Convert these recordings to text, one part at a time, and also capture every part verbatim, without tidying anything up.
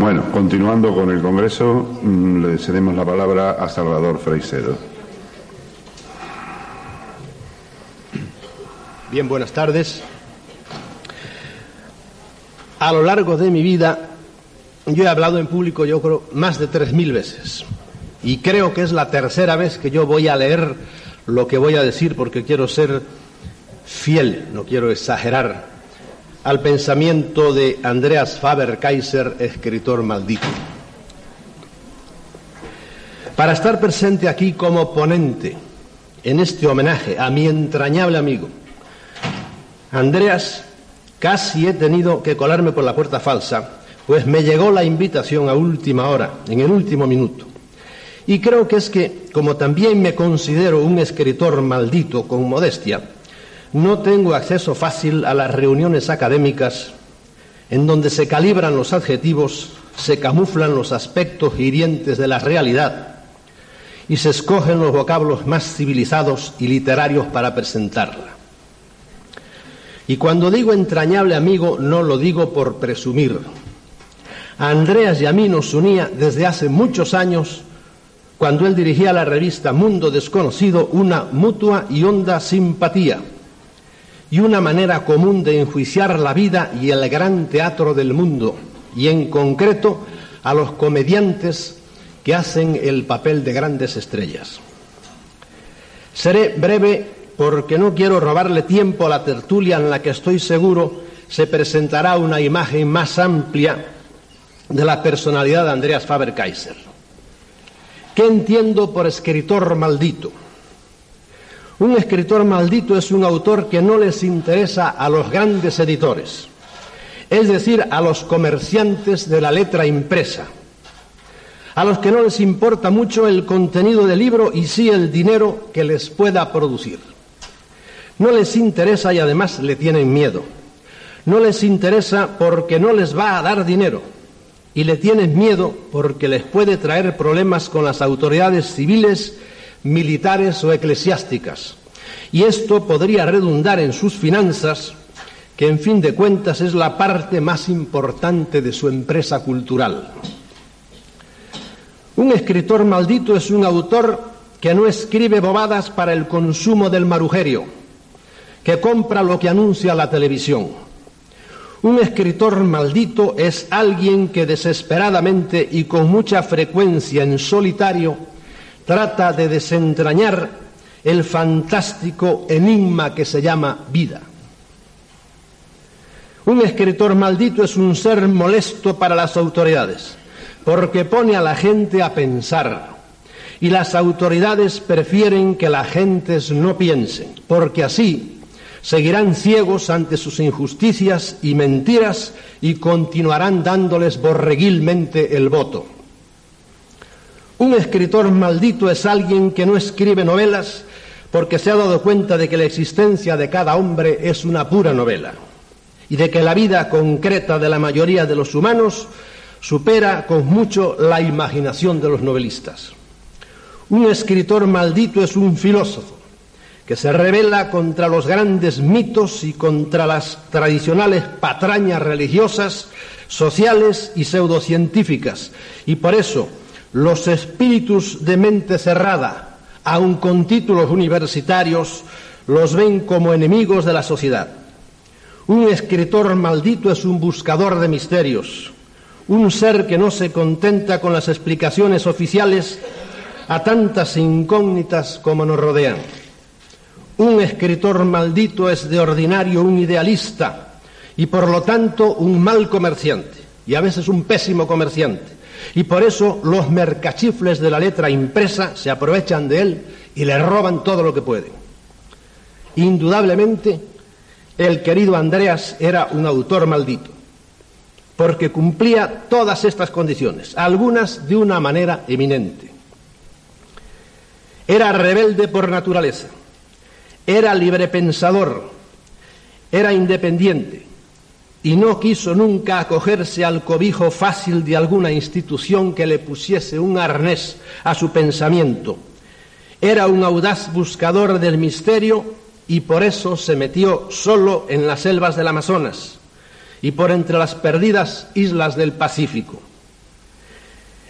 Bueno, continuando con el Congreso, le cedemos la palabra a Salvador Freixedo. Bien, buenas tardes. A lo largo de mi vida, yo he hablado en público, yo creo, más de tres mil veces. Y creo que es la tercera vez que yo voy a leer lo que voy a decir, porque quiero ser fiel, no quiero exagerar, al pensamiento de Andreas Faber-Kaiser, escritor maldito. Para estar presente aquí como ponente en este homenaje a mi entrañable amigo Andreas, casi he tenido que colarme por la puerta falsa, pues me llegó la invitación a última hora, en el último minuto. Y creo que es que, como también me considero un escritor maldito con modestia, no tengo acceso fácil a las reuniones académicas en donde se calibran los adjetivos, se camuflan los aspectos hirientes de la realidad y se escogen los vocablos más civilizados y literarios para presentarla. Y cuando digo entrañable amigo, no lo digo por presumir. A Andreas y a mí nos unía desde hace muchos años, cuando él dirigía la revista Mundo Desconocido, una mutua y honda simpatía y una manera común de enjuiciar la vida y el gran teatro del mundo, y en concreto a los comediantes que hacen el papel de grandes estrellas. Seré breve porque no quiero robarle tiempo a la tertulia en la que estoy seguro se presentará una imagen más amplia de la personalidad de Andreas Faber-Kaiser. ¿Qué entiendo por escritor maldito? Un escritor maldito es un autor que no les interesa a los grandes editores, es decir, a los comerciantes de la letra impresa, a los que no les importa mucho el contenido del libro y sí el dinero que les pueda producir. No les interesa y además le tienen miedo. No les interesa porque no les va a dar dinero y le tienen miedo porque les puede traer problemas con las autoridades civiles, militares o eclesiásticas, y esto podría redundar en sus finanzas, que en fin de cuentas es la parte más importante de su empresa cultural. Un escritor maldito es un autor que no escribe bobadas para el consumo del marujerio, que compra lo que anuncia la televisión. Un escritor maldito es alguien que desesperadamente y con mucha frecuencia en solitario trata de desentrañar el fantástico enigma que se llama vida. Un escritor maldito es un ser molesto para las autoridades, porque pone a la gente a pensar, y las autoridades prefieren que las gentes no piensen, porque así seguirán ciegos ante sus injusticias y mentiras y continuarán dándoles borreguilmente el voto. Un escritor maldito es alguien que no escribe novelas porque se ha dado cuenta de que la existencia de cada hombre es una pura novela y de que la vida concreta de la mayoría de los humanos supera con mucho la imaginación de los novelistas. Un escritor maldito es un filósofo que se rebela contra los grandes mitos y contra las tradicionales patrañas religiosas, sociales y pseudocientíficas, y por eso los espíritus de mente cerrada, aun con títulos universitarios, los ven como enemigos de la sociedad. Un escritor maldito es un buscador de misterios, un ser que no se contenta con las explicaciones oficiales a tantas incógnitas como nos rodean. Un escritor maldito es de ordinario un idealista y por lo tanto un mal comerciante, y a veces un pésimo comerciante. Y por eso los mercachifles de la letra impresa se aprovechan de él y le roban todo lo que pueden. Indudablemente, el querido Andreas era un autor maldito, porque cumplía todas estas condiciones, algunas de una manera eminente. Era rebelde por naturaleza, era librepensador, era independiente, y no quiso nunca acogerse al cobijo fácil de alguna institución que le pusiese un arnés a su pensamiento. Era un audaz buscador del misterio y por eso se metió solo en las selvas del Amazonas y por entre las perdidas islas del Pacífico.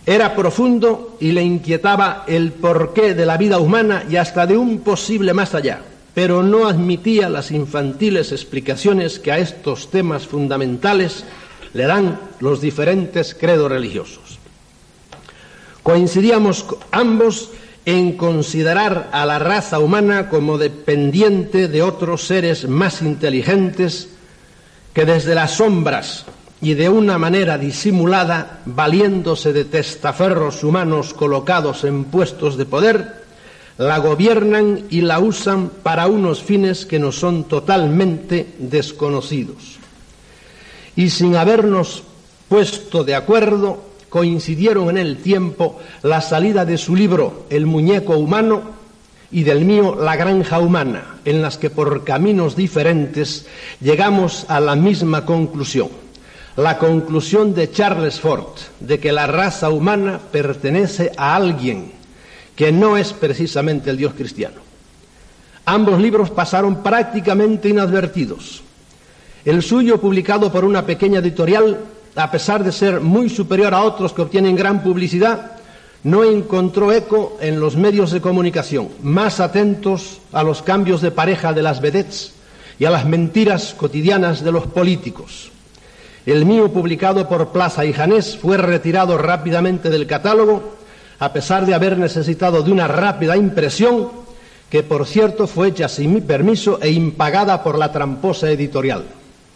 Era profundo y le inquietaba el porqué de la vida humana y hasta de un posible más allá, pero no admitía las infantiles explicaciones que a estos temas fundamentales le dan los diferentes credos religiosos. Coincidíamos ambos en considerar a la raza humana como dependiente de otros seres más inteligentes que desde las sombras y de una manera disimulada, valiéndose de testaferros humanos colocados en puestos de poder, la gobiernan y la usan para unos fines que nos son totalmente desconocidos. Y sin habernos puesto de acuerdo, coincidieron en el tiempo la salida de su libro El muñeco humano y del mío La granja humana, en las que por caminos diferentes llegamos a la misma conclusión. La conclusión de Charles Ford de que la raza humana pertenece a alguien que no es precisamente el Dios cristiano. Ambos libros pasaron prácticamente inadvertidos. El suyo, publicado por una pequeña editorial, a pesar de ser muy superior a otros que obtienen gran publicidad, no encontró eco en los medios de comunicación, más atentos a los cambios de pareja de las vedettes y a las mentiras cotidianas de los políticos. El mío, publicado por Plaza y Janés, fue retirado rápidamente del catálogo, a pesar de haber necesitado de una rápida impresión, que por cierto fue hecha sin mi permiso e impagada por la tramposa editorial.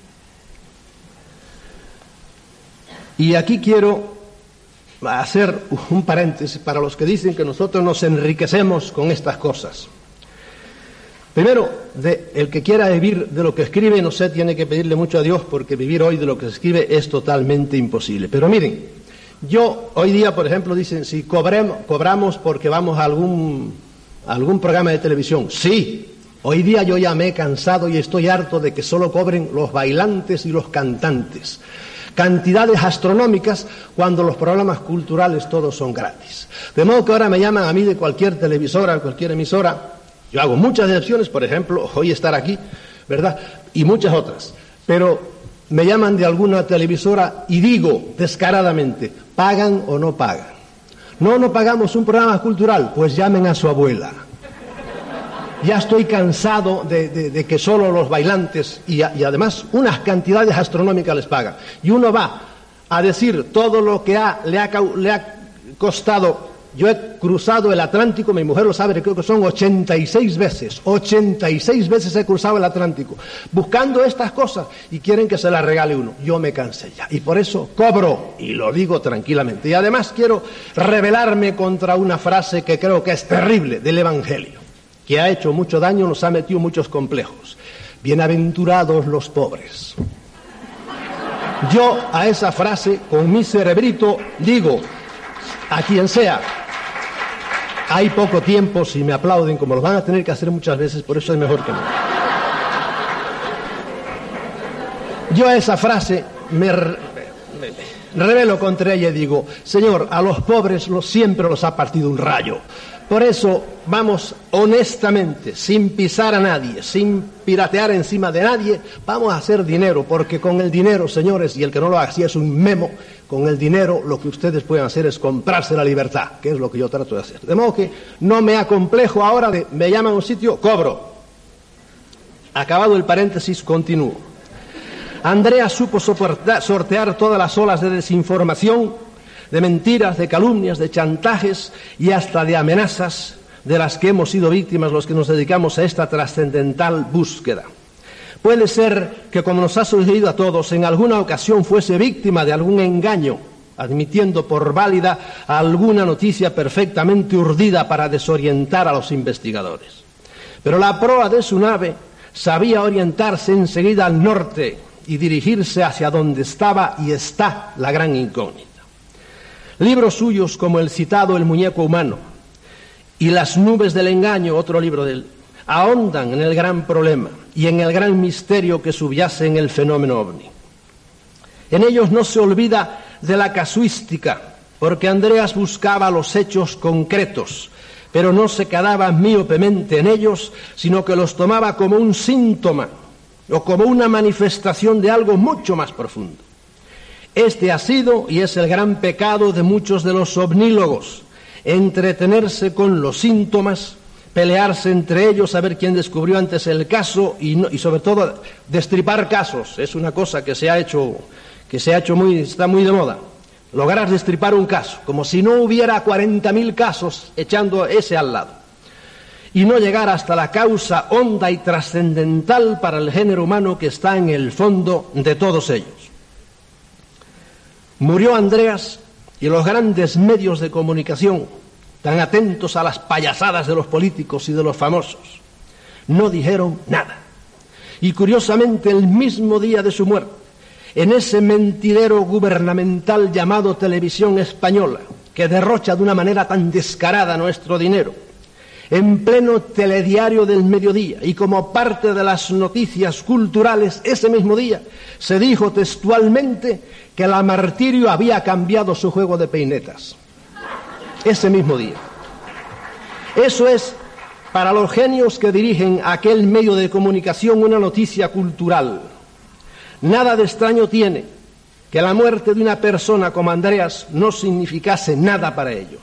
Y aquí quiero hacer un paréntesis para los que dicen que nosotros nos enriquecemos con estas cosas. Primero, de, el que quiera vivir de lo que escribe, no sé, tiene que pedirle mucho a Dios, porque vivir hoy de lo que se escribe es totalmente imposible. Pero miren, yo hoy día, por ejemplo, dicen, si cobremos, cobramos porque vamos a algún, a algún programa de televisión. Sí, hoy día yo ya me he cansado y estoy harto de que solo cobren los bailantes y los cantantes. Cantidades astronómicas cuando los programas culturales todos son gratis. De modo que ahora me llaman a mí de cualquier televisora, cualquier emisora. Yo hago muchas excepciones, por ejemplo, hoy estar aquí, ¿verdad? Y muchas otras. Pero me llaman de alguna televisora y digo descaradamente, ¿pagan o no pagan? No, no pagamos un programa cultural, pues llamen a su abuela. Ya estoy cansado de, de, de que solo los bailantes y, y además unas cantidades astronómicas les pagan. Y uno va a decir todo lo que ha, le, ha, le ha costado. Yo he cruzado el Atlántico, mi mujer lo sabe, creo que son ochenta y seis veces, ochenta y seis veces he cruzado el Atlántico, buscando estas cosas y quieren que se las regale uno. Yo me cansé ya y por eso cobro, y lo digo tranquilamente. Y además quiero rebelarme contra una frase que creo que es terrible del Evangelio, que ha hecho mucho daño, nos ha metido muchos complejos. Bienaventurados los pobres. Yo a esa frase, con mi cerebrito, digo, a quien sea, hay poco tiempo, si me aplauden, como lo van a tener que hacer muchas veces, por eso es mejor que no. Yo a esa frase me, me, me rebelo contra ella y digo, Señor, a los pobres los, siempre los ha partido un rayo. Por eso vamos honestamente, sin pisar a nadie, sin piratear encima de nadie, vamos a hacer dinero, porque con el dinero, señores, y el que no lo haga así es un memo, con el dinero lo que ustedes pueden hacer es comprarse la libertad, que es lo que yo trato de hacer. De modo que no me acomplejo ahora de, me llaman a un sitio, cobro. Acabado el paréntesis, continúo. Andrea supo soportar, sortear todas las olas de desinformación, de mentiras, de calumnias, de chantajes y hasta de amenazas de las que hemos sido víctimas los que nos dedicamos a esta trascendental búsqueda. Puede ser que, como nos ha sucedido a todos, en alguna ocasión fuese víctima de algún engaño, admitiendo por válida alguna noticia perfectamente urdida para desorientar a los investigadores. Pero la proa de su nave sabía orientarse enseguida al norte y dirigirse hacia donde estaba y está la gran incógnita. Libros suyos como el citado El muñeco humano y Las nubes del engaño, otro libro de él, ahondan en el gran problema y en el gran misterio que subyace en el fenómeno ovni. En ellos no se olvida de la casuística, porque Andreas buscaba los hechos concretos, pero no se quedaba míopemente en ellos, sino que los tomaba como un síntoma o como una manifestación de algo mucho más profundo. Este ha sido y es el gran pecado de muchos de los omnólogos: entretenerse con los síntomas, pelearse entre ellos a ver quién descubrió antes el caso y, no, y sobre todo destripar casos. Es una cosa que se ha hecho, que se ha hecho muy, está muy de moda. Lograr destripar un caso, como si no hubiera cuarenta mil casos echando ese al lado. Y no llegar hasta la causa honda y trascendental para el género humano que está en el fondo de todos ellos. Murió Andreas y los grandes medios de comunicación, tan atentos a las payasadas de los políticos y de los famosos, no dijeron nada. Y curiosamente, el mismo día de su muerte, en ese mentidero gubernamental llamado Televisión Española, que derrocha de una manera tan descarada nuestro dinero, en pleno telediario del mediodía y como parte de las noticias culturales, ese mismo día se dijo textualmente que la Martirio había cambiado su juego de peinetas. Ese mismo día. Eso es, para los genios que dirigen aquel medio de comunicación, una noticia cultural. Nada de extraño tiene que la muerte de una persona como Andreas no significase nada para ellos.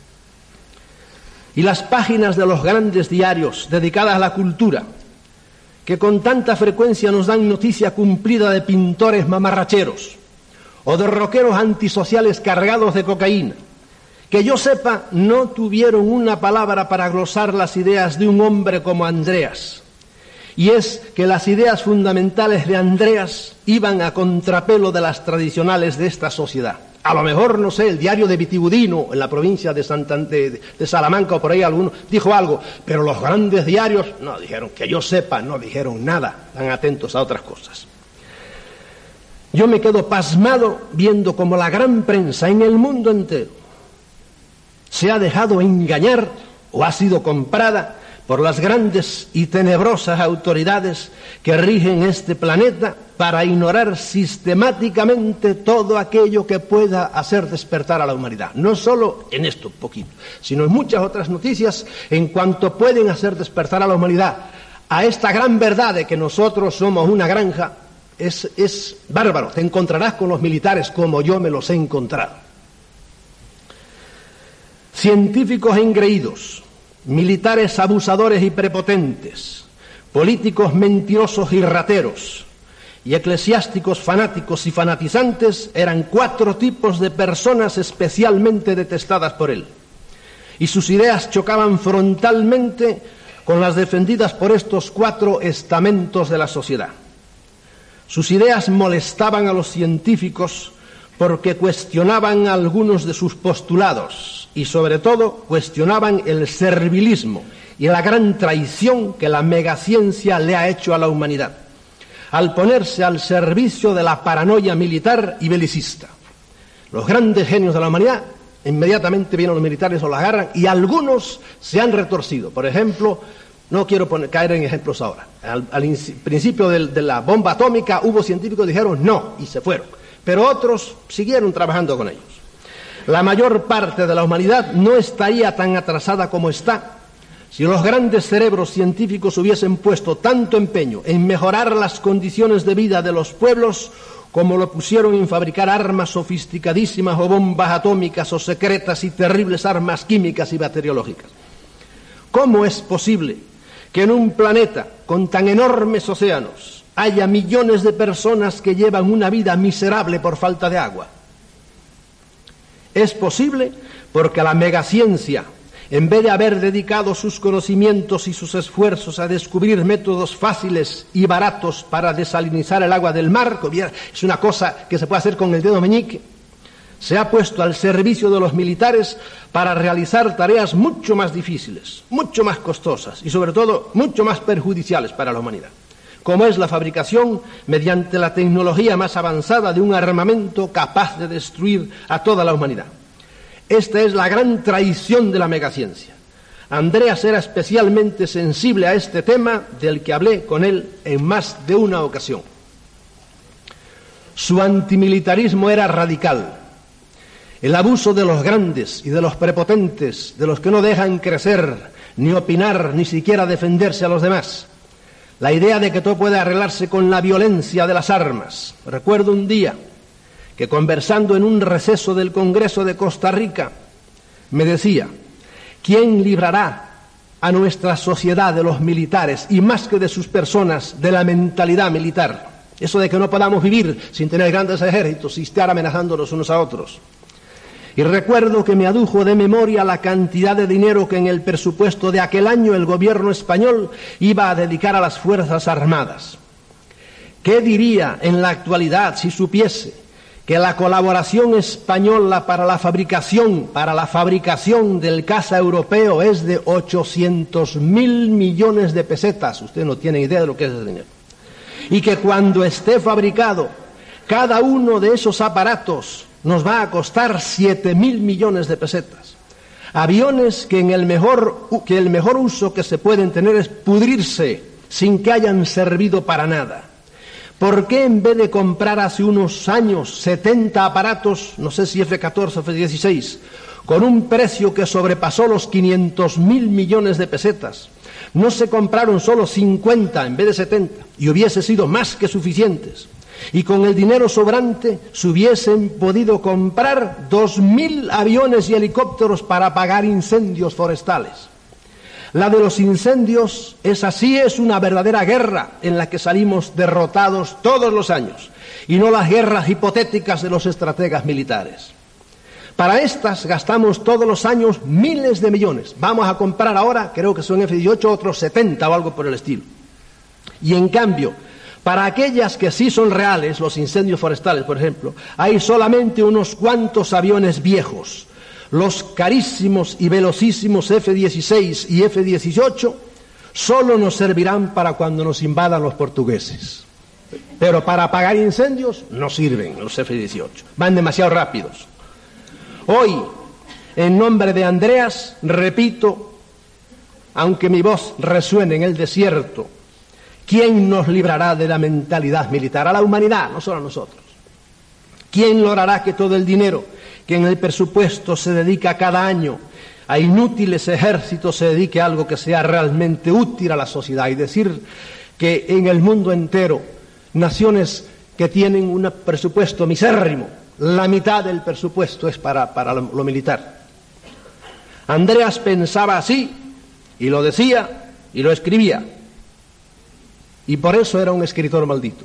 Y las páginas de los grandes diarios dedicadas a la cultura, que con tanta frecuencia nos dan noticia cumplida de pintores mamarracheros o de rockeros antisociales cargados de cocaína, que yo sepa, no tuvieron una palabra para glosar las ideas de un hombre como Andreas. Y es que las ideas fundamentales de Andreas iban a contrapelo de las tradicionales de esta sociedad. A lo mejor, no sé, el diario de Vitigudino, en la provincia de, Santander, de, de Salamanca o por ahí alguno, dijo algo, pero los grandes diarios no dijeron, que yo sepa, no dijeron nada, tan atentos a otras cosas. Yo me quedo pasmado viendo cómo la gran prensa en el mundo entero se ha dejado engañar o ha sido comprada por las grandes y tenebrosas autoridades que rigen este planeta para ignorar sistemáticamente todo aquello que pueda hacer despertar a la humanidad. No solo en esto poquito, sino en muchas otras noticias en cuanto pueden hacer despertar a la humanidad a esta gran verdad de que nosotros somos una granja. Es, es bárbaro. Te encontrarás con los militares como yo me los he encontrado. Científicos engreídos, militares abusadores y prepotentes, políticos mentirosos y rateros, y eclesiásticos fanáticos y fanatizantes eran cuatro tipos de personas especialmente detestadas por él. Y sus ideas chocaban frontalmente con las defendidas por estos cuatro estamentos de la sociedad. Sus ideas molestaban a los científicos porque cuestionaban algunos de sus postulados y, sobre todo, cuestionaban el servilismo y la gran traición que la megaciencia le ha hecho a la humanidad, al ponerse al servicio de la paranoia militar y belicista. Los grandes genios de la humanidad, inmediatamente vienen los militares o la agarran, y algunos se han retorcido. Por ejemplo, no quiero poner, caer en ejemplos ahora. Al, al principio de, de la bomba atómica hubo científicos que dijeron no y se fueron, pero otros siguieron trabajando con ellos. La mayor parte de la humanidad no estaría tan atrasada como está si los grandes cerebros científicos hubiesen puesto tanto empeño en mejorar las condiciones de vida de los pueblos como lo pusieron en fabricar armas sofisticadísimas o bombas atómicas o secretas y terribles armas químicas y bacteriológicas. ¿Cómo es posible que en un planeta con tan enormes océanos haya millones de personas que llevan una vida miserable por falta de agua? Es posible porque la megaciencia, en vez de haber dedicado sus conocimientos y sus esfuerzos a descubrir métodos fáciles y baratos para desalinizar el agua del mar, que es una cosa que se puede hacer con el dedo meñique, se ha puesto al servicio de los militares para realizar tareas mucho más difíciles, mucho más costosas y, sobre todo, mucho más perjudiciales para la humanidad, como es la fabricación, mediante la tecnología más avanzada, de un armamento capaz de destruir a toda la humanidad. Esta es la gran traición de la megaciencia. Andreas era especialmente sensible a este tema, del que hablé con él en más de una ocasión. Su antimilitarismo era radical. El abuso de los grandes y de los prepotentes, de los que no dejan crecer, ni opinar, ni siquiera defenderse a los demás. La idea de que todo puede arreglarse con la violencia de las armas. Recuerdo un día que conversando en un receso del Congreso de Costa Rica, me decía: ¿quién librará a nuestra sociedad de los militares y más que de sus personas, de la mentalidad militar? Eso de que no podamos vivir sin tener grandes ejércitos y estar amenazándonos unos a otros. Y recuerdo que me adujo de memoria la cantidad de dinero que en el presupuesto de aquel año el gobierno español iba a dedicar a las Fuerzas Armadas. ¿Qué diría en la actualidad si supiese que la colaboración española para la fabricación, para la fabricación del caza europeo es de ochocientos mil millones de pesetas? Usted no tiene idea de lo que es ese dinero. Y que cuando esté fabricado, cada uno de esos aparatos nos va a costar siete mil millones de pesetas. Aviones que en el mejor, que el mejor uso que se pueden tener es pudrirse sin que hayan servido para nada. ¿Por qué en vez de comprar hace unos años setenta aparatos, no sé si F catorce o F dieciséis, con un precio que sobrepasó los quinientos mil millones de pesetas, no se compraron solo cincuenta en vez de setenta y hubiese sido más que suficientes? Y con el dinero sobrante se hubiesen podido comprar dos mil aviones y helicópteros para apagar incendios forestales. La de los incendios es así, es una verdadera guerra en la que salimos derrotados todos los años, y no las guerras hipotéticas de los estrategas militares. Para estas gastamos todos los años miles de millones. Vamos a comprar ahora, creo que son F dieciocho, otros setenta o algo por el estilo. Y en cambio, para aquellas que sí son reales, los incendios forestales, por ejemplo, hay solamente unos cuantos aviones viejos. Los carísimos y velocísimos F dieciséis y F dieciocho solo nos servirán para cuando nos invadan los portugueses. Pero para apagar incendios no sirven los F dieciocho, van demasiado rápidos. Hoy, en nombre de Andreas, repito, aunque mi voz resuene en el desierto, ¿quién nos librará de la mentalidad militar? A la humanidad, no solo a nosotros. ¿Quién logrará que todo el dinero que en el presupuesto se dedica cada año a inútiles ejércitos se dedique a algo que sea realmente útil a la sociedad? Y decir que en el mundo entero, naciones que tienen un presupuesto misérrimo, la mitad del presupuesto es para, para lo, lo militar. Andreas pensaba así, y lo decía, y lo escribía, y por eso era un escritor maldito.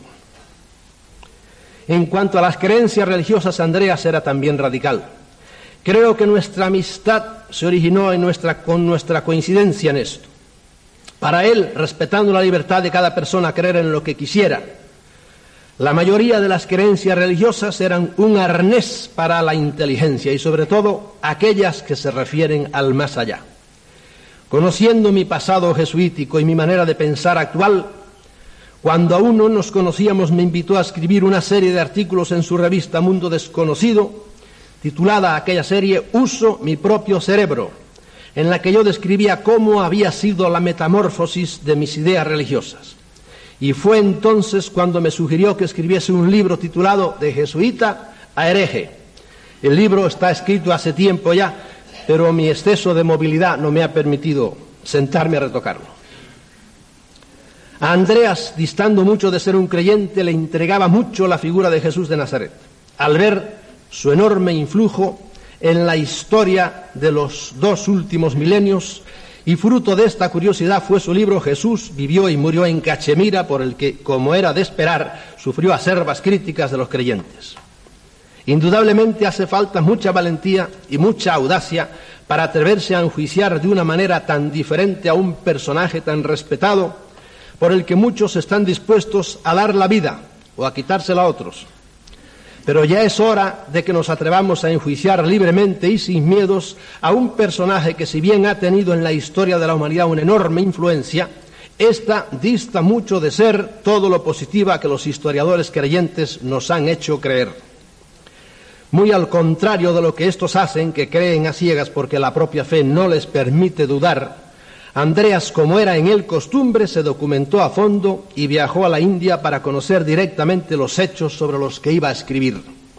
En cuanto a las creencias religiosas, Andreas era también radical. Creo que nuestra amistad se originó en nuestra, con nuestra coincidencia en esto. Para él, respetando la libertad de cada persona a creer en lo que quisiera, la mayoría de las creencias religiosas eran un arnés para la inteligencia y sobre todo aquellas que se refieren al más allá. Conociendo mi pasado jesuítico y mi manera de pensar actual, cuando aún no nos conocíamos me invitó a escribir una serie de artículos en su revista Mundo Desconocido, titulada aquella serie Uso mi propio cerebro, en la que yo describía cómo había sido la metamorfosis de mis ideas religiosas. Y fue entonces cuando me sugirió que escribiese un libro titulado De jesuita a hereje. El libro está escrito hace tiempo ya, pero mi exceso de movilidad no me ha permitido sentarme a retocarlo. A Andreas, distando mucho de ser un creyente, le intrigaba mucho la figura de Jesús de Nazaret, al ver su enorme influjo en la historia de los dos últimos milenios, y fruto de esta curiosidad fue su libro Jesús vivió y murió en Cachemira, por el que, como era de esperar, sufrió acerbas críticas de los creyentes. Indudablemente hace falta mucha valentía y mucha audacia para atreverse a enjuiciar de una manera tan diferente a un personaje tan respetado, por el que muchos están dispuestos a dar la vida o a quitársela a otros. Pero ya es hora de que nos atrevamos a enjuiciar libremente y sin miedos a un personaje que, si bien ha tenido en la historia de la humanidad una enorme influencia, esta dista mucho de ser todo lo positiva que los historiadores creyentes nos han hecho creer. Muy al contrario de lo que estos hacen, que creen a ciegas porque la propia fe no les permite dudar, Andreas, como era en él costumbre, se documentó a fondo y viajó a la India para conocer directamente los hechos sobre los que iba a escribir.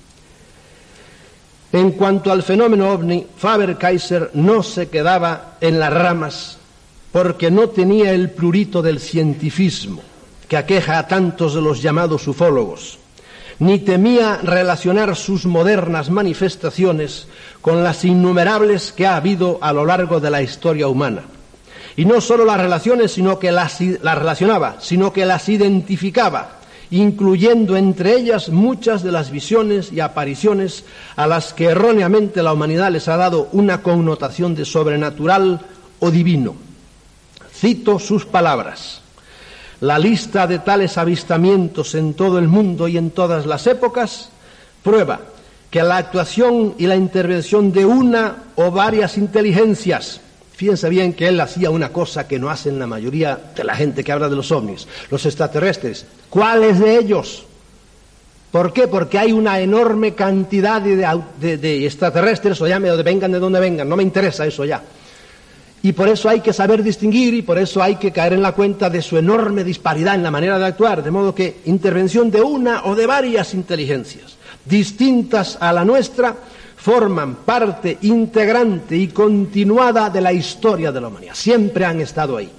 En cuanto al fenómeno ovni, Faber-Kaiser no se quedaba en las ramas porque no tenía el prurito del cientifismo que aqueja a tantos de los llamados ufólogos. ni temía relacionar sus modernas manifestaciones con las innumerables que ha habido a lo largo de la historia humana. Y no solo las relaciones, sino que las, las relacionaba, sino que las identificaba, incluyendo entre ellas muchas de las visiones y apariciones a las que erróneamente la humanidad les ha dado una connotación de sobrenatural o divino. Cito sus palabras: la lista de tales avistamientos en todo el mundo y en todas las épocas prueba que la actuación y la intervención de una o varias inteligencias, fíjense bien que él hacía una cosa que no hacen la mayoría de la gente que habla de los ovnis, los extraterrestres. ¿Cuáles de ellos? ¿Por qué? Porque hay una enorme cantidad de, de, de extraterrestres, o llame, de vengan de donde vengan, no me interesa eso ya. Y por eso hay que saber distinguir, y por eso hay que caer en la cuenta de su enorme disparidad en la manera de actuar, de modo que intervención de una o de varias inteligencias distintas a la nuestra forman parte integrante y continuada de la historia de la humanidad. Siempre han estado ahí.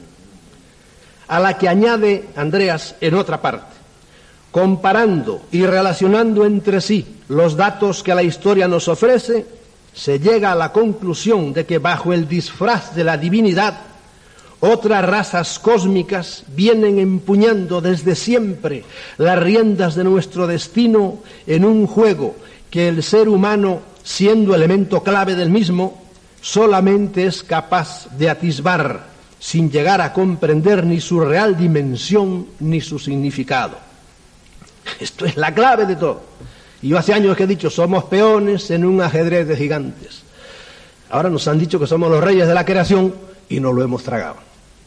A la que añade Andreas en otra parte: comparando y relacionando entre sí los datos que la historia nos ofrece, se llega a la conclusión de que bajo el disfraz de la divinidad, otras razas cósmicas vienen empuñando desde siempre las riendas de nuestro destino en un juego que el ser humano, siendo elemento clave del mismo, solamente es capaz de atisbar, sin llegar a comprender ni su real dimensión ni su significado. Esto es la clave de todo. Y yo hace años que he dicho, somos peones en un ajedrez de gigantes. Ahora nos han dicho que somos los reyes de la creación y nos lo hemos tragado.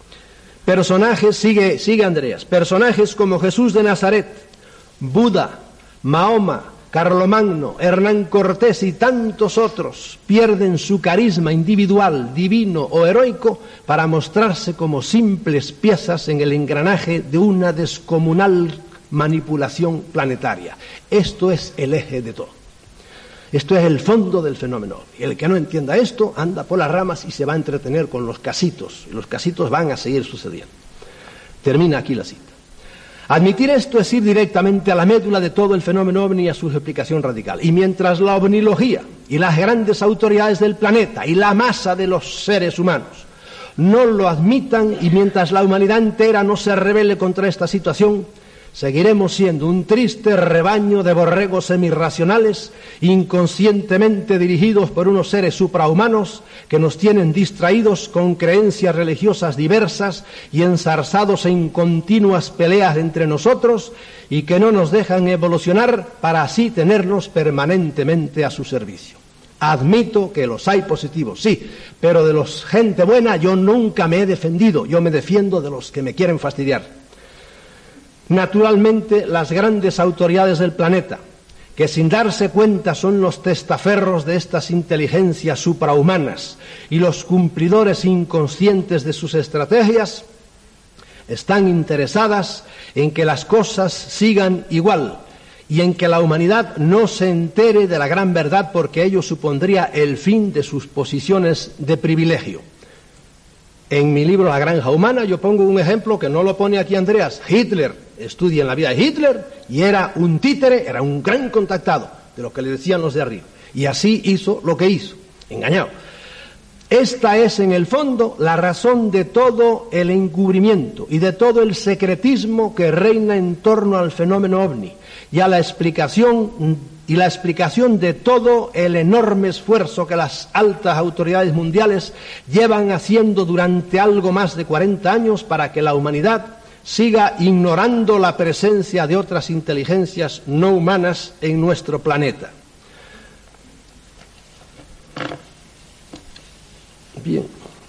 Personajes, sigue, sigue Andreas, personajes como Jesús de Nazaret, Buda, Mahoma, Carlomagno, Hernán Cortés y tantos otros pierden su carisma individual, divino o heroico para mostrarse como simples piezas en el engranaje de una descomunal manipulación planetaria. Esto es el eje de todo. Esto es el fondo del fenómeno. Y el que no entienda esto anda por las ramas y se va a entretener con los casitos. Y los casitos van a seguir sucediendo. Termina aquí la cita. Admitir esto es ir directamente a la médula de todo el fenómeno ovni y a su explicación radical. Y mientras la ovnilogía y las grandes autoridades del planeta y la masa de los seres humanos no lo admitan, y mientras la humanidad entera no se rebele contra esta situación, seguiremos siendo un triste rebaño de borregos semirracionales, inconscientemente dirigidos por unos seres suprahumanos que nos tienen distraídos con creencias religiosas diversas y enzarzados en continuas peleas entre nosotros, y que no nos dejan evolucionar para así tenernos permanentemente a su servicio. Admito que los hay positivos, sí, pero de los gente buena yo nunca me he defendido, yo me defiendo de los que me quieren fastidiar. Naturalmente, las grandes autoridades del planeta, que sin darse cuenta son los testaferros de estas inteligencias suprahumanas y los cumplidores inconscientes de sus estrategias, están interesadas en que las cosas sigan igual y en que la humanidad no se entere de la gran verdad, porque ello supondría el fin de sus posiciones de privilegio. En mi libro La Granja Humana yo pongo un ejemplo que no lo pone aquí Andreas. Hitler. Estudien la vida de Hitler y era un títere, era un gran contactado de lo que le decían los de arriba. Y así hizo lo que hizo, engañado. Esta es en el fondo la razón de todo el encubrimiento y de todo el secretismo que reina en torno al fenómeno ovni y a la explicación y la explicación de todo el enorme esfuerzo que las altas autoridades mundiales llevan haciendo durante algo más de cuarenta años para que la humanidad siga ignorando la presencia de otras inteligencias no humanas en nuestro planeta. Bien.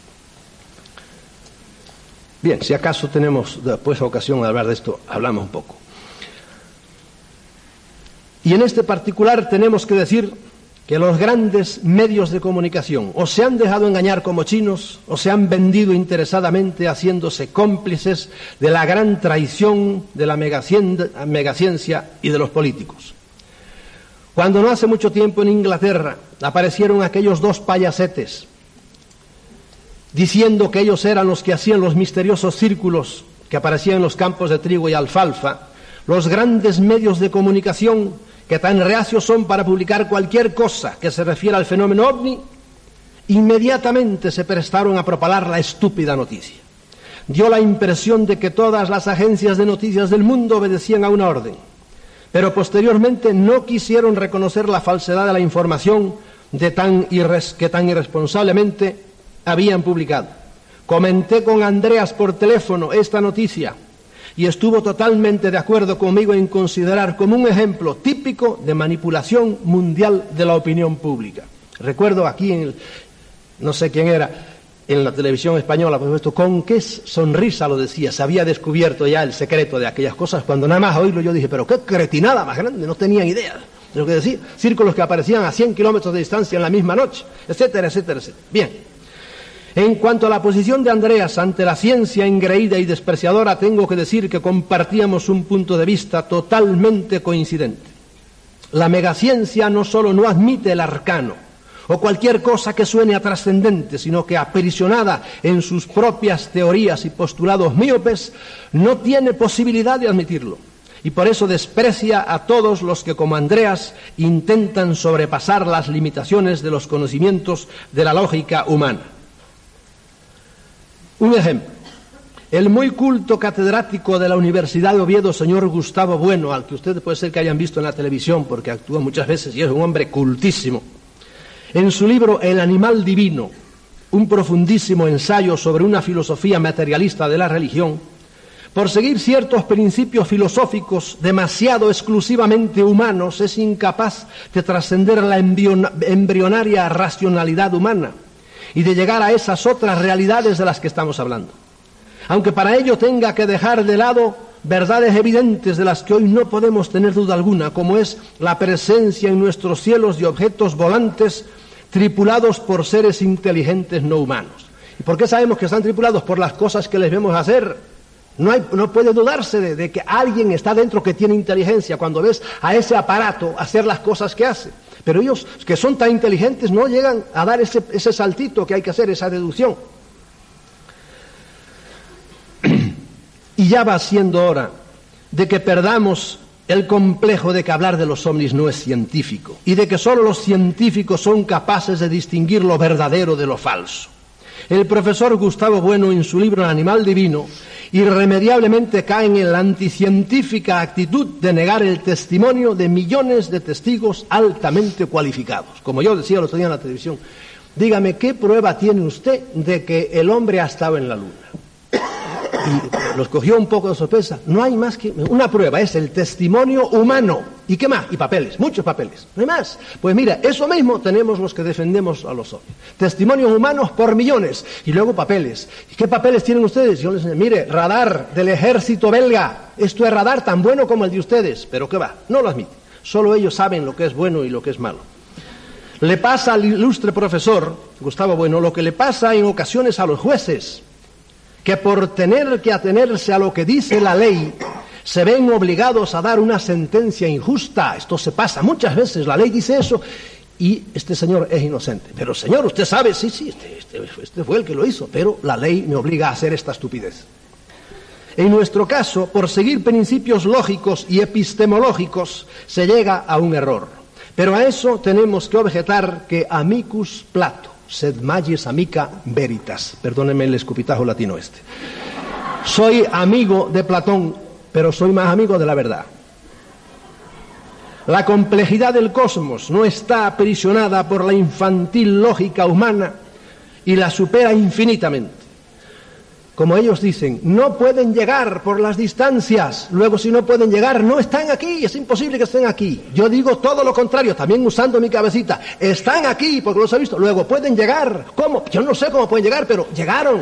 Bien, si acaso tenemos después ocasión de hablar de esto, hablamos un poco. Y en este particular tenemos que decir que los grandes medios de comunicación o se han dejado engañar como chinos o se han vendido interesadamente haciéndose cómplices de la gran traición de la megaciencia y de los políticos. Cuando no hace mucho tiempo en Inglaterra aparecieron aquellos dos payasetes diciendo que ellos eran los que hacían los misteriosos círculos que aparecían en los campos de trigo y alfalfa los grandes medios de comunicación, que tan reacios son para publicar cualquier cosa que se refiera al fenómeno ovni, inmediatamente se prestaron a propalar la estúpida noticia. Dio la impresión de que todas las agencias de noticias del mundo obedecían a una orden, pero posteriormente no quisieron reconocer la falsedad de la información de tan irres- que tan irresponsablemente habían publicado. Comenté con Andreas por teléfono esta noticia y estuvo totalmente de acuerdo conmigo en considerar como un ejemplo típico de manipulación mundial de la opinión pública. Recuerdo aquí, en el, no sé quién era, en la televisión española, por supuesto, con qué sonrisa lo decía, se había descubierto ya el secreto de aquellas cosas, cuando nada más oírlo yo dije, pero qué cretinada más grande, no tenían idea de lo que decía. Círculos que aparecían a cien kilómetros de distancia en la misma noche, etcétera, etcétera, etcétera. Bien. En cuanto a la posición de Andreas ante la ciencia engreída y despreciadora, tengo que decir que compartíamos un punto de vista totalmente coincidente. La megaciencia no solo no admite el arcano o cualquier cosa que suene a trascendente, sino que, aprisionada en sus propias teorías y postulados míopes, no tiene posibilidad de admitirlo. Y por eso desprecia a todos los que, como Andreas, intentan sobrepasar las limitaciones de los conocimientos de la lógica humana. Un ejemplo, el muy culto catedrático de la Universidad de Oviedo, señor Gustavo Bueno, al que ustedes puede ser que hayan visto en la televisión porque actúa muchas veces y es un hombre cultísimo, en su libro El animal divino, un profundísimo ensayo sobre una filosofía materialista de la religión, por seguir ciertos principios filosóficos demasiado exclusivamente humanos, es incapaz de trascender la embrionaria racionalidad humana y de llegar a esas otras realidades de las que estamos hablando. Aunque para ello tenga que dejar de lado verdades evidentes de las que hoy no podemos tener duda alguna, como es la presencia en nuestros cielos de objetos volantes tripulados por seres inteligentes no humanos. ¿Y por qué sabemos que están tripulados? Por las cosas que les vemos hacer. No, hay, no puede dudarse de, de que alguien está dentro que tiene inteligencia cuando ves a ese aparato hacer las cosas que hace. Pero ellos, que son tan inteligentes, no llegan a dar ese, ese saltito que hay que hacer, esa deducción. Y ya va siendo hora de que perdamos el complejo de que hablar de los ovnis no es científico y de que solo los científicos son capaces de distinguir lo verdadero de lo falso. El profesor Gustavo Bueno, en su libro El animal divino, irremediablemente cae en la anticientífica actitud de negar el testimonio de millones de testigos altamente cualificados. Como yo decía el otro día en la televisión, dígame, ¿qué prueba tiene usted de que el hombre ha estado en la luna? Y los cogió un poco de sorpresa. No hay más que una prueba, es el testimonio humano. ¿Y qué más? Y papeles, muchos papeles. No hay más. Pues mira, eso mismo tenemos los que defendemos a los ovnis. Testimonios humanos por millones. Y luego papeles. ¿Y qué papeles tienen ustedes? Yo les enseño, mire, radar del ejército belga. Esto es radar tan bueno como el de ustedes. Pero ¿qué va? No lo admite. Solo ellos saben lo que es bueno y lo que es malo. Le pasa al ilustre profesor Gustavo Bueno lo que le pasa en ocasiones a los jueces, que por tener que atenerse a lo que dice la ley, se ven obligados a dar una sentencia injusta. Esto se pasa muchas veces, la ley dice eso, y este señor es inocente. Pero señor, usted sabe, sí, sí, este, este, este fue el que lo hizo, pero la ley me obliga a hacer esta estupidez. En nuestro caso, por seguir principios lógicos y epistemológicos, se llega a un error. Pero a eso tenemos que objetar que amicus Plato, sed magis amica veritas. Perdónenme el escupitajo latino este. Soy amigo de Platón, pero soy más amigo de la verdad. La complejidad del cosmos no está aprisionada por la infantil lógica humana y la supera infinitamente. Como ellos dicen, no pueden llegar por las distancias. Luego, si no pueden llegar, no están aquí. Es imposible que estén aquí. Yo digo todo lo contrario, también usando mi cabecita. Están aquí, porque los he visto. Luego, pueden llegar. ¿Cómo? Yo no sé cómo pueden llegar, pero llegaron.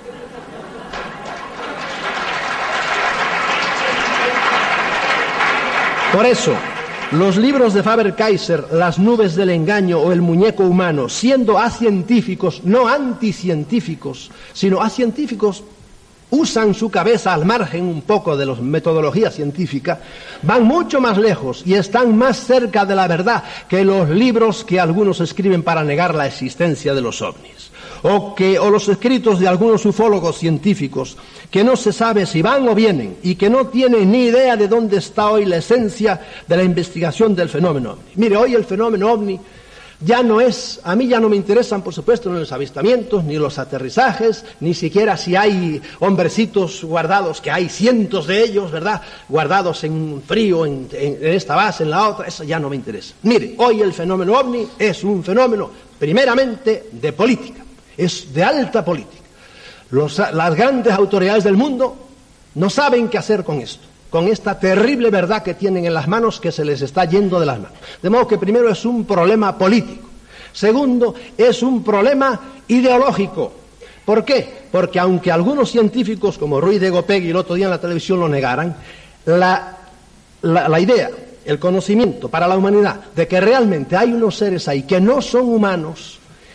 Por eso, los libros de Faber-Kaiser, Las nubes del engaño o El muñeco humano, siendo acientíficos, no anticientíficos, sino acientíficos, usan su cabeza al margen un poco de la metodología científica, van mucho más lejos y están más cerca de la verdad que los libros que algunos escriben para negar la existencia de los ovnis. o, que, o los escritos de algunos ufólogos científicos, que no se sabe si van o vienen y que no tienen ni idea de dónde está hoy la esencia de la investigación del fenómeno ovni. Mire, hoy el fenómeno ovni ya no es, a mí ya no me interesan, por supuesto, ni los avistamientos, ni los aterrizajes, ni siquiera si hay hombrecitos guardados, que hay cientos de ellos, ¿verdad?, guardados en frío, en, en, en esta base, en la otra, eso ya no me interesa. Mire, hoy el fenómeno ovni es un fenómeno, primeramente, de política, es de alta política. Los, las grandes autoridades del mundo no saben qué hacer con esto, con esta terrible verdad que tienen en las manos, que se les está yendo de las manos. De modo que primero es un problema político. Segundo, es un problema ideológico. ¿Por qué? Porque aunque algunos científicos como Ruiz de Gopegui el otro día en la televisión lo negaran, la, la, la idea, el conocimiento para la humanidad de que realmente hay unos seres ahí que no son humanos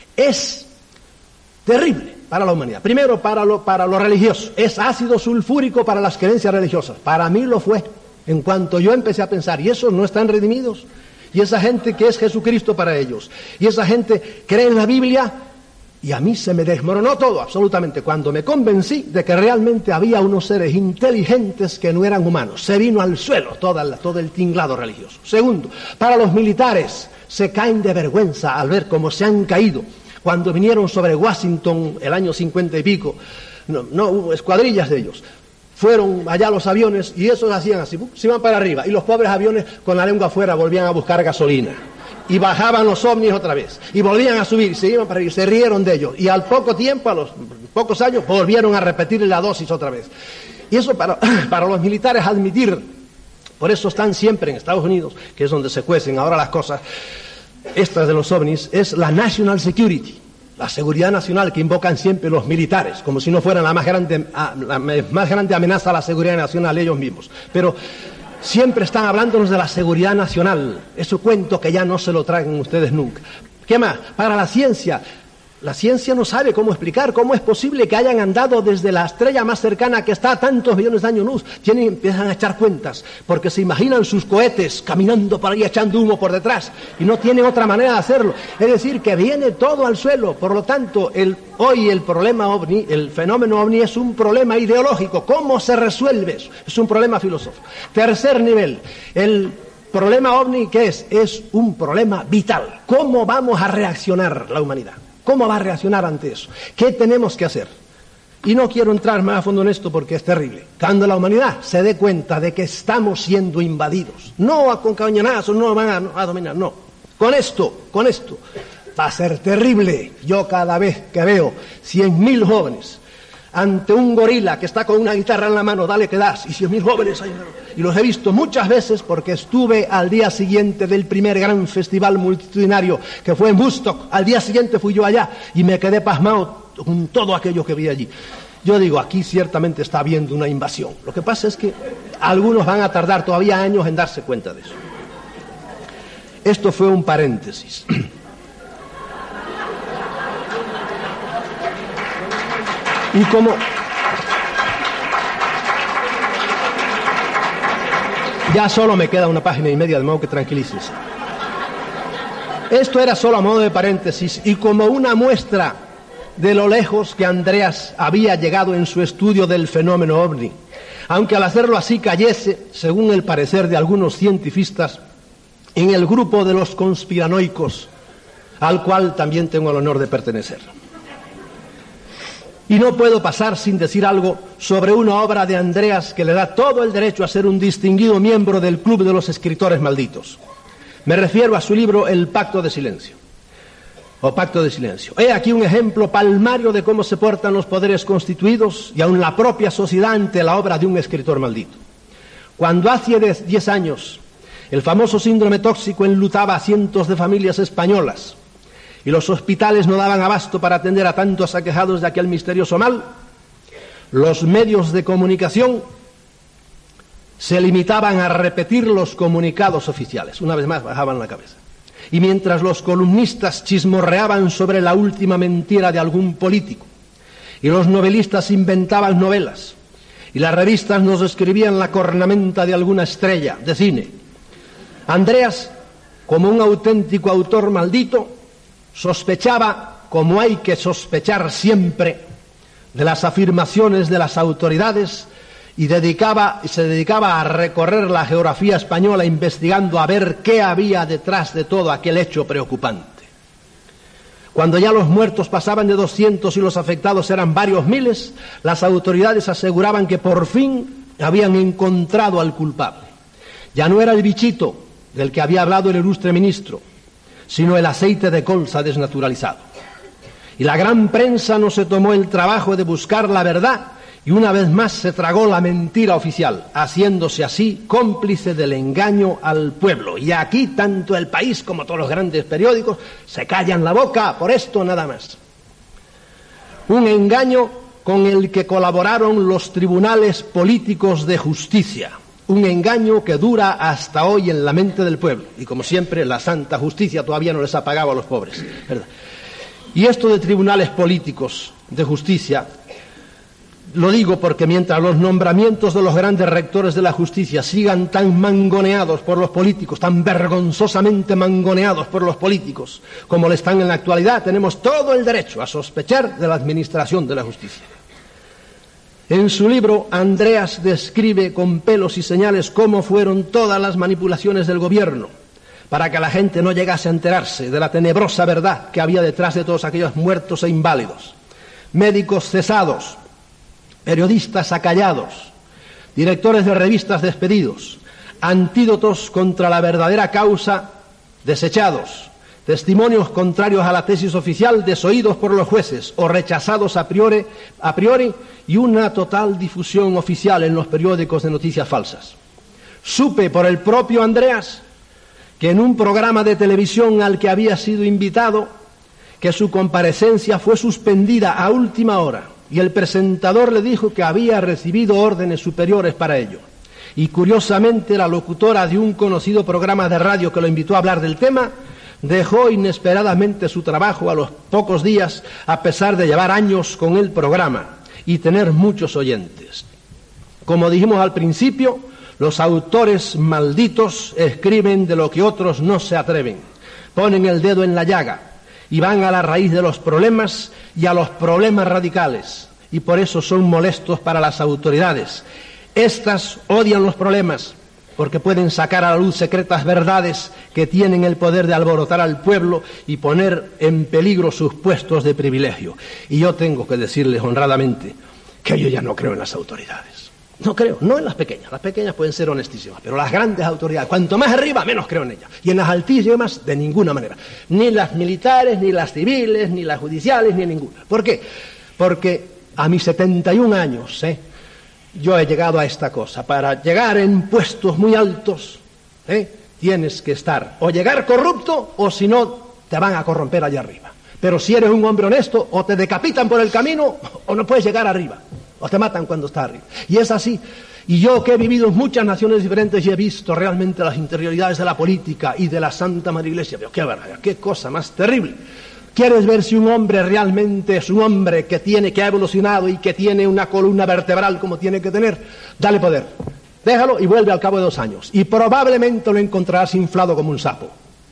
es terrible para la humanidad. Primero, para lo, para lo religioso. Es ácido sulfúrico para las creencias religiosas. Para mí lo fue. En cuanto yo empecé a pensar, ¿y esos no están redimidos? Y esa gente que es Jesucristo para ellos. Y esa gente cree en la Biblia. Y a mí se me desmoronó todo, absolutamente, cuando me convencí de que realmente había unos seres inteligentes que no eran humanos. Se vino al suelo toda la, todo el tinglado religioso. Segundo, para los militares, se caen de vergüenza al ver cómo se han caído. Cuando vinieron sobre Washington el año cincuenta y pico, no, no hubo escuadrillas de ellos, fueron allá los aviones y esos hacían así, se iban para arriba, y los pobres aviones con la lengua afuera volvían a buscar gasolina, y bajaban los ovnis otra vez, y volvían a subir, y se iban para arriba, se rieron de ellos, y al poco tiempo, a los pocos años, volvieron a repetir la dosis otra vez. Y eso para, para los militares admitir, por eso están siempre en Estados Unidos, que es donde se cuecen ahora las cosas, estas de los ovnis, es la national security, la seguridad nacional que invocan siempre los militares, como si no fueran la más grande, la más grande amenaza a la seguridad nacional ellos mismos. Pero siempre están hablándonos de la seguridad nacional, ese cuento que ya no se lo traen ustedes nunca. ¿Qué más? Para la ciencia. La ciencia no sabe cómo explicar cómo es posible que hayan andado desde la estrella más cercana que está a tantos millones de años luz. Tienen, empiezan a echar cuentas, porque se imaginan sus cohetes caminando por ahí echando humo por detrás, y no tienen otra manera de hacerlo. Es decir, que viene todo al suelo. Por lo tanto, el, hoy el problema ovni, el fenómeno ovni es un problema ideológico. ¿Cómo se resuelve eso? Es un problema filosófico. Tercer nivel, el problema ovni, ¿qué es? Es un problema vital. ¿Cómo vamos a reaccionar la humanidad? ¿Cómo va a reaccionar ante eso? ¿Qué tenemos que hacer? Y no quiero entrar más a fondo en esto porque es terrible. Cuando la humanidad se dé cuenta de que estamos siendo invadidos, no con cañonazos, no van a, a dominar, no. Con esto, con esto, va a ser terrible. Yo cada vez que veo cien mil jóvenes ante un gorila que está con una guitarra en la mano, dale que das, y cien mil jóvenes, y los he visto muchas veces porque estuve al día siguiente del primer gran festival multitudinario que fue en Woodstock. Al día siguiente fui yo allá y me quedé pasmado con todo aquello que vi allí. Yo digo, aquí ciertamente está habiendo una invasión. Lo que pasa es que algunos van a tardar todavía años en darse cuenta de eso. Esto fue un paréntesis. Y como ya solo me queda una página y media, de modo que tranquilícese. Esto era solo a modo de paréntesis y como una muestra de lo lejos que Andreas había llegado en su estudio del fenómeno ovni, aunque al hacerlo así cayese, según el parecer de algunos cientifistas, en el grupo de los conspiranoicos, al cual también tengo el honor de pertenecer. Y no puedo pasar sin decir algo sobre una obra de Andreas que le da todo el derecho a ser un distinguido miembro del Club de los Escritores Malditos. Me refiero a su libro El Pacto de Silencio, o Pacto de Silencio. He aquí un ejemplo palmario de cómo se portan los poderes constituidos y aun la propia sociedad ante la obra de un escritor maldito. Cuando hace diez años el famoso síndrome tóxico enlutaba a cientos de familias españolas, y los hospitales no daban abasto para atender a tantos aquejados de aquel misterioso mal, los medios de comunicación se limitaban a repetir los comunicados oficiales. Una vez más bajaban la cabeza. Y mientras los columnistas chismorreaban sobre la última mentira de algún político, y los novelistas inventaban novelas, y las revistas nos escribían la cornamenta de alguna estrella de cine, Andreas, como un auténtico autor maldito, sospechaba como hay que sospechar siempre, de las afirmaciones de las autoridades y dedicaba, se dedicaba a recorrer la geografía española investigando a ver qué había detrás de todo aquel hecho preocupante. Cuando ya los muertos pasaban de doscientos y los afectados eran varios miles, las autoridades aseguraban que por fin habían encontrado al culpable. Ya no era el bichito del que había hablado el ilustre ministro, sino el aceite de colza desnaturalizado. Y la gran prensa no se tomó el trabajo de buscar la verdad y una vez más se tragó la mentira oficial, haciéndose así cómplice del engaño al pueblo. Y aquí tanto el País como todos los grandes periódicos se callan la boca por esto nada más. Un engaño con el que colaboraron los tribunales políticos de justicia. Un engaño que dura hasta hoy en la mente del pueblo. Y como siempre, la santa justicia todavía no les ha pagado a los pobres, ¿verdad? Y esto de tribunales políticos de justicia, lo digo porque mientras los nombramientos de los grandes rectores de la justicia sigan tan mangoneados por los políticos, tan vergonzosamente mangoneados por los políticos, como le están en la actualidad, tenemos todo el derecho a sospechar de la administración de la justicia. En su libro, Andreas describe con pelos y señales cómo fueron todas las manipulaciones del gobierno para que la gente no llegase a enterarse de la tenebrosa verdad que había detrás de todos aquellos muertos e inválidos. Médicos cesados, periodistas acallados, directores de revistas despedidos, antídotos contra la verdadera causa desechados, testimonios contrarios a la tesis oficial desoídos por los jueces o rechazados a priori, a priori y una total difusión oficial en los periódicos de noticias falsas. Supe por el propio Andreas que en un programa de televisión al que había sido invitado, que su comparecencia fue suspendida a última hora y el presentador le dijo que había recibido órdenes superiores para ello. Y curiosamente la locutora de un conocido programa de radio que lo invitó a hablar del tema dejó inesperadamente su trabajo a los pocos días, a pesar de llevar años con el programa y tener muchos oyentes. Como dijimos al principio, los autores malditos escriben de lo que otros no se atreven, ponen el dedo en la llaga y van a la raíz de los problemas y a los problemas radicales, y por eso son molestos para las autoridades. Estas odian los problemas porque pueden sacar a la luz secretas verdades que tienen el poder de alborotar al pueblo y poner en peligro sus puestos de privilegio. Y yo tengo que decirles honradamente que yo ya no creo en las autoridades. No creo, no en las pequeñas. Las pequeñas pueden ser honestísimas, pero las grandes autoridades, cuanto más arriba, menos creo en ellas. Y en las altísimas, de ninguna manera. Ni las militares, ni las civiles, ni las judiciales, ni ninguna. ¿Por qué? Porque a mis setenta y un años, ¿eh? yo he llegado a esta cosa. Para llegar en puestos muy altos, ¿eh? tienes que estar o llegar corrupto, o si no, te van a corromper allá arriba. Pero si eres un hombre honesto, o te decapitan por el camino, o no puedes llegar arriba. O te matan cuando estás arriba. Y es así. Y yo que he vivido en muchas naciones diferentes y he visto realmente las interioridades de la política y de la Santa Madre Iglesia, pero qué barbaridad, qué cosa más terrible. ¿Quieres ver si un hombre realmente es un hombre que tiene, que ha evolucionado y que tiene una columna vertebral como tiene que tener? Dale poder. Déjalo y vuelve al cabo de dos años. Y probablemente lo encontrarás inflado como un sapo.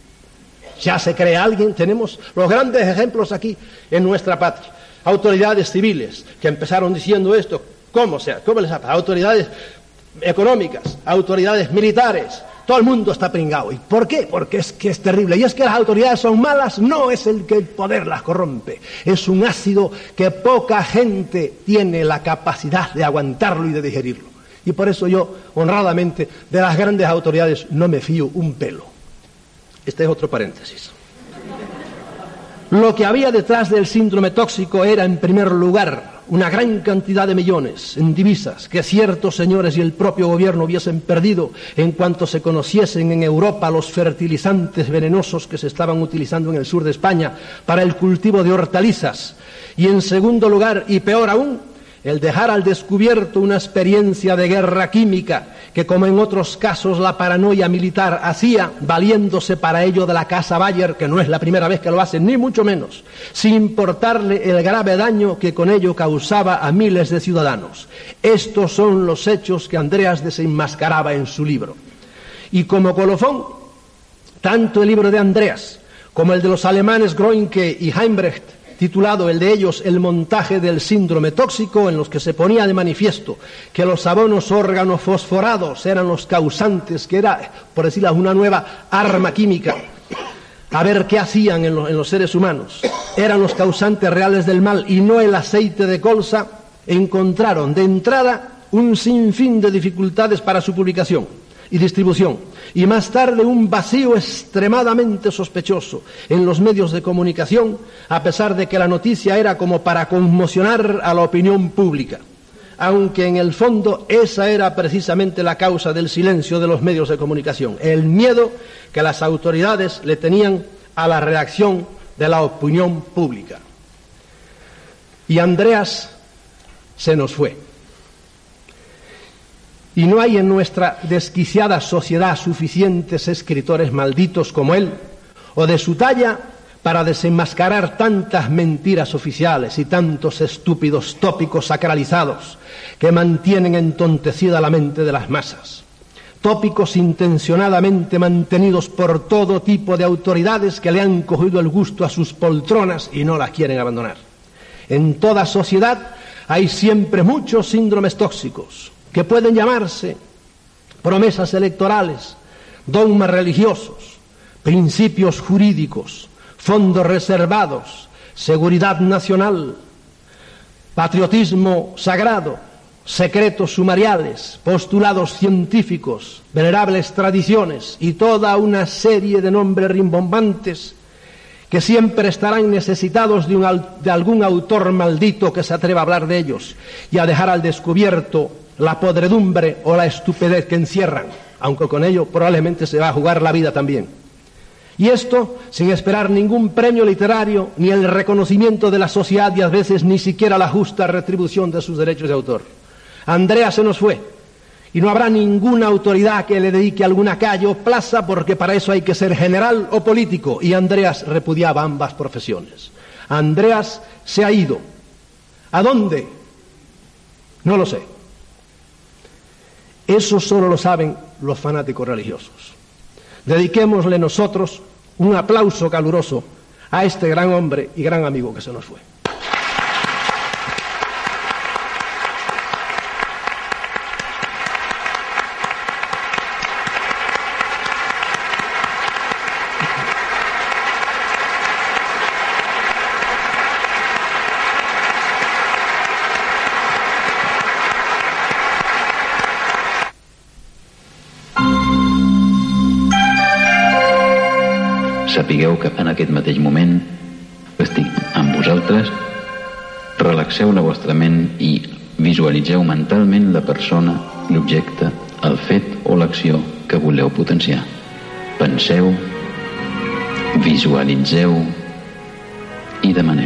Ya se cree alguien. Tenemos los grandes ejemplos aquí en nuestra patria. Autoridades civiles que empezaron diciendo esto, ¿cómo sea? ¿Cómo les ha? Autoridades económicas, autoridades militares, todo el mundo está pringado. ¿Y por qué? Porque es que es terrible. Y es que las autoridades son malas, no es el que el poder las corrompe. Es un ácido que poca gente tiene la capacidad de aguantarlo y de digerirlo. Y por eso yo, honradamente, de las grandes autoridades no me fío un pelo. Este es otro paréntesis. Lo que había detrás del síndrome tóxico era, en primer lugar, una gran cantidad de millones en divisas que ciertos señores y el propio gobierno hubiesen perdido en cuanto se conociesen en Europa los fertilizantes venenosos que se estaban utilizando en el sur de España para el cultivo de hortalizas. Y en segundo lugar, y peor aún, el dejar al descubierto una experiencia de guerra química que, como en otros casos la paranoia militar hacía, valiéndose para ello de la Casa Bayer, que no es la primera vez que lo hacen, ni mucho menos, sin importarle el grave daño que con ello causaba a miles de ciudadanos. Estos son los hechos que Andreas desenmascaraba en su libro. Y como colofón, tanto el libro de Andreas como el de los alemanes Groenke y Heimbrecht titulado el de ellos El montaje del síndrome tóxico, en los que se ponía de manifiesto que los abonos organofosforados eran los causantes, que era, por decirlo, una nueva arma química, a ver qué hacían en, lo, en los seres humanos, eran los causantes reales del mal y no el aceite de colza, encontraron de entrada un sinfín de dificultades para su publicación y distribución, y más tarde un vacío extremadamente sospechoso en los medios de comunicación, a pesar de que la noticia era como para conmocionar a la opinión pública, aunque en el fondo esa era precisamente la causa del silencio de los medios de comunicación, el miedo que las autoridades le tenían a la reacción de la opinión pública. Y Andreas se nos fue. Y no hay en nuestra desquiciada sociedad suficientes escritores malditos como él, o de su talla, para desenmascarar tantas mentiras oficiales y tantos estúpidos tópicos sacralizados que mantienen entontecida la mente de las masas. Tópicos intencionadamente mantenidos por todo tipo de autoridades que le han cogido el gusto a sus poltronas y no las quieren abandonar. En toda sociedad hay siempre muchos síndromes tóxicos, que pueden llamarse promesas electorales, dogmas religiosos, principios jurídicos, fondos reservados, seguridad nacional, patriotismo sagrado, secretos sumariales, postulados científicos, venerables tradiciones y toda una serie de nombres rimbombantes que siempre estarán necesitados de, un, de algún autor maldito que se atreva a hablar de ellos y a dejar al descubierto la podredumbre o la estupidez que encierran, aunque con ello probablemente se va a jugar la vida también. Y esto sin esperar ningún premio literario, ni el reconocimiento de la sociedad y a veces ni siquiera la justa retribución de sus derechos de autor. Andreas se nos fue, y no habrá ninguna autoridad que le dedique alguna calle o plaza, porque para eso hay que ser general o político, y Andreas repudiaba ambas profesiones. Andreas se ha ido. ¿A dónde? No lo sé. Eso solo lo saben los fanáticos religiosos. Dediquémosle nosotros un aplauso caluroso a este gran hombre y gran amigo que se nos fue. Sapigueu que en aquest mateix moment estic amb vosaltres, relaxeu la vostra ment i visualitzeu mentalment la persona, l'objecte, el fet o l'acció que voleu potenciar. Penseu, visualitzeu i demaneu.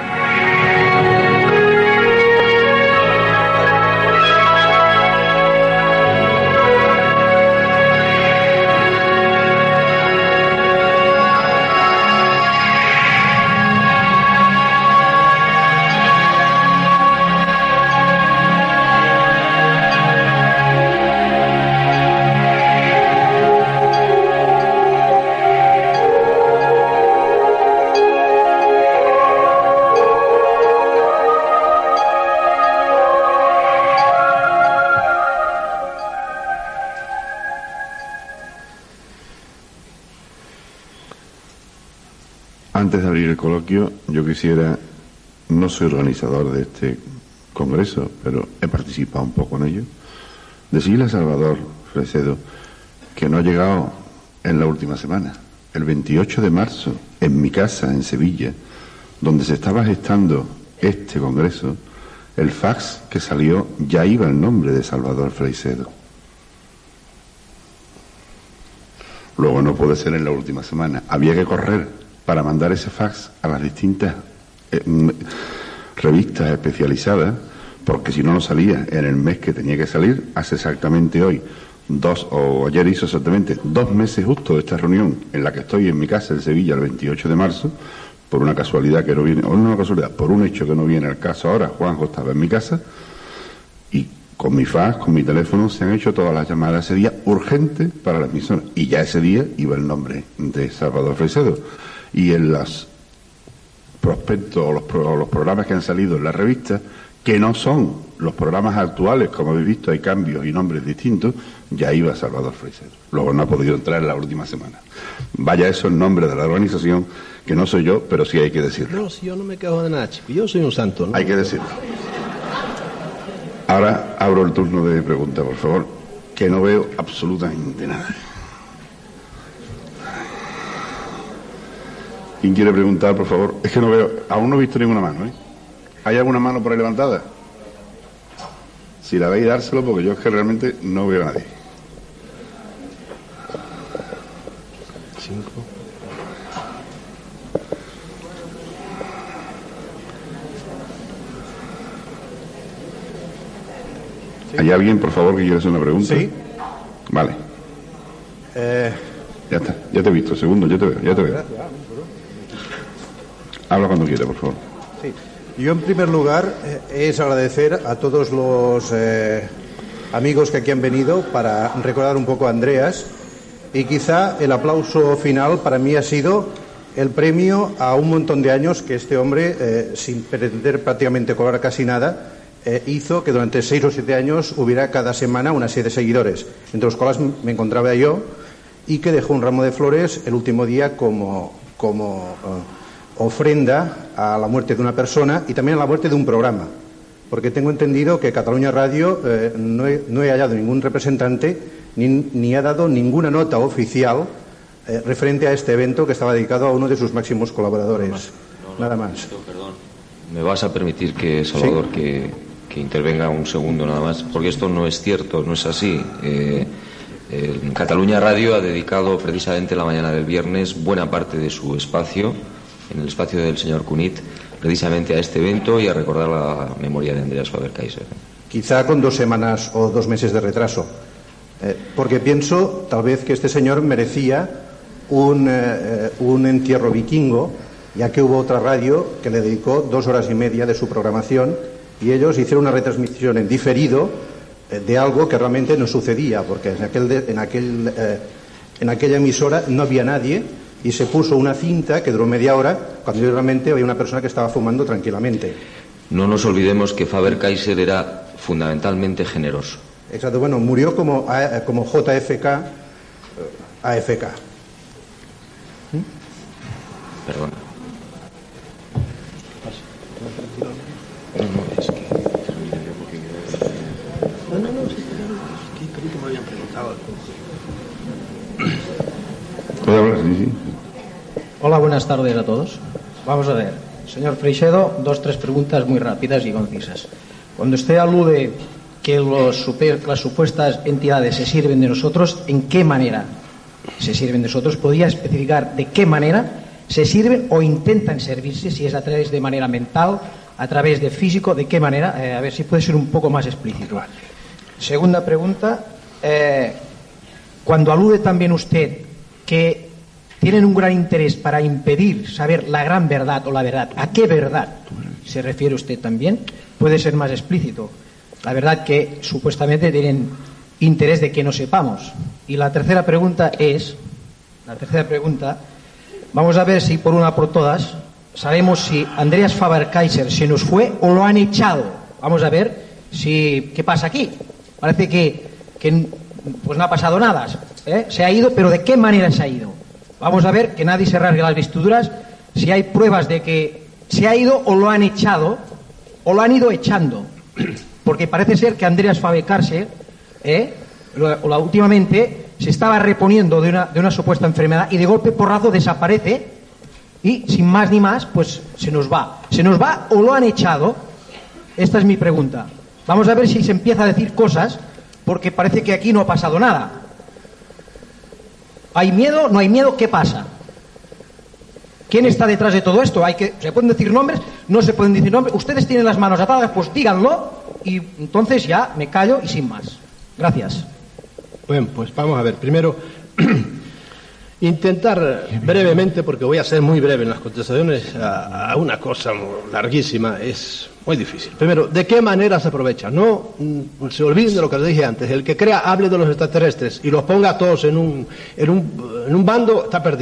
Antes de abrir el coloquio, yo quisiera, no soy organizador de este congreso, pero he participado un poco en ello, decirle a Salvador Fresedo que no ha llegado en la última semana. El veintiocho de marzo, en mi casa, en Sevilla, donde se estaba gestando este congreso, el fax que salió ya iba el nombre de Salvador Fresedo. Luego no puede ser en la última semana. Había que correr para mandar ese fax a las distintas eh, revistas especializadas, porque si no, no salía en el mes que tenía que salir. Hace exactamente hoy, dos, o ayer hizo exactamente dos meses justo de esta reunión en la que estoy en mi casa en Sevilla el veintiocho de marzo, por una casualidad que no viene, o no una casualidad, por un hecho que no viene al caso ahora. Juanjo estaba en mi casa y con mi fax, con mi teléfono, se han hecho todas las llamadas ese día urgentes para la emisora, y ya ese día iba el nombre de Salvador Fresedo. Y en las prospectos o los, pro, o los programas que han salido en la revista, que no son los programas actuales, como habéis visto, hay cambios y nombres distintos, ya iba Salvador Freixedo. Luego no ha podido entrar en la última semana. Vaya eso en nombre de la organización, que no soy yo, pero sí hay que decirlo. No, si yo no me quejo de nada, chico. Yo soy un santo, ¿no? Hay que decirlo. Ahora abro el turno de pregunta, por favor, que no veo absolutamente nada. ¿Quién quiere preguntar, por favor? Es que no veo, aún no he visto ninguna mano, ¿eh? ¿Hay alguna mano por ahí levantada? Si la veis, dárselo, porque yo es que realmente no veo a nadie. Cinco. ¿Hay alguien, por favor, que quiera hacer una pregunta? Sí. Vale. Eh... Ya está, ya te he visto. Segundo, ya te veo, ya te veo. Habla cuando quiera, por favor. Sí. Yo, en primer lugar, eh, es agradecer a todos los eh, amigos que aquí han venido para recordar un poco a Andreas, y quizá el aplauso final para mí ha sido el premio a un montón de años que este hombre, eh, sin pretender prácticamente cobrar casi nada, eh, hizo que durante seis o siete años hubiera cada semana una serie de seguidores, entre los cuales me encontraba yo, y que dejó un ramo de flores el último día como, como uh, ofrenda a la muerte de una persona y también a la muerte de un programa, porque tengo entendido que Cataluña Radio eh, no, he, no he hallado ningún representante ni, ni ha dado ninguna nota oficial eh, referente a este evento que estaba dedicado a uno de sus máximos colaboradores. No, no, no, nada más. Perdón. ¿Me vas a permitir que, Salvador, ¿sí? que, que intervenga un segundo nada más? Porque esto no es cierto, no es así. Eh, eh, Cataluña Radio ha dedicado precisamente la mañana del viernes buena parte de su espacio, en el espacio del señor Cunit, precisamente a este evento y a recordar la memoria de Andreas Faber-Kaiser. Quizá con dos semanas o dos meses de retraso, eh, porque pienso tal vez que este señor merecía un, eh, un entierro vikingo, ya que hubo otra radio que le dedicó dos horas y media de su programación y ellos hicieron una retransmisión en diferido eh, de algo que realmente no sucedía, porque en, aquel de, en, aquel, eh, en aquella emisora no había nadie y se puso una cinta que duró media hora cuando realmente había una persona que estaba fumando tranquilamente. No nos olvidemos que Faber-Kaiser era fundamentalmente generoso. Exacto, bueno, murió como, como J F K, A F K. ¿Mm? Perdona. No, no, es que... No, no, no, es que creí que me habían preguntado. ¿Puedo hablar? Sí, sí. Hola, buenas tardes a todos. Vamos a ver, señor Freixedo, dos, tres preguntas muy rápidas y concisas. Cuando usted alude que los super, las supuestas entidades se sirven de nosotros, ¿en qué manera se sirven de nosotros? ¿Podría especificar de qué manera se sirven o intentan servirse? Si es a través de manera mental, a través de físico, ¿de qué manera? Eh, a ver si puede ser un poco más explícito. Segunda pregunta, eh, cuando alude también usted que tienen un gran interés para impedir saber la gran verdad o la verdad, ¿a qué verdad se refiere usted también? Puede ser más explícito. La verdad que supuestamente tienen interés de que no sepamos. Y la tercera pregunta es, la tercera pregunta, vamos a ver si por una por todas sabemos si Andreas Faber-Kaiser se nos fue o lo han echado. Vamos a ver si qué pasa aquí. Parece que, que pues no ha pasado nada, ¿eh? Se ha ido, pero ¿de qué manera se ha ido? Vamos a ver, que nadie se rasgue las vestiduras, si hay pruebas de que se ha ido o lo han echado o lo han ido echando. Porque parece ser que Andreas Faber-Kaiser ¿eh? lo, lo, últimamente se estaba reponiendo de una, de una supuesta enfermedad y de golpe porrazo desaparece y sin más ni más pues se nos va. ¿Se nos va o lo han echado? Esta es mi pregunta. Vamos a ver si se empieza a decir cosas, porque parece que aquí no ha pasado nada. ¿Hay miedo? ¿No hay miedo? ¿Qué pasa? ¿Quién está detrás de todo esto? Hay que, ¿se pueden decir nombres? ¿No se pueden decir nombres? Ustedes tienen las manos atadas, pues díganlo y entonces ya me callo y sin más. Gracias. Bueno, pues vamos a ver. Primero, intentar brevemente, porque voy a ser muy breve en las contestaciones a, a una cosa larguísima, es muy difícil. Primero, ¿de qué manera se aprovecha? No mm, se olviden de lo que les dije antes. El que crea hable de los extraterrestres y los ponga a todos en un, en un, en un bando está perdido.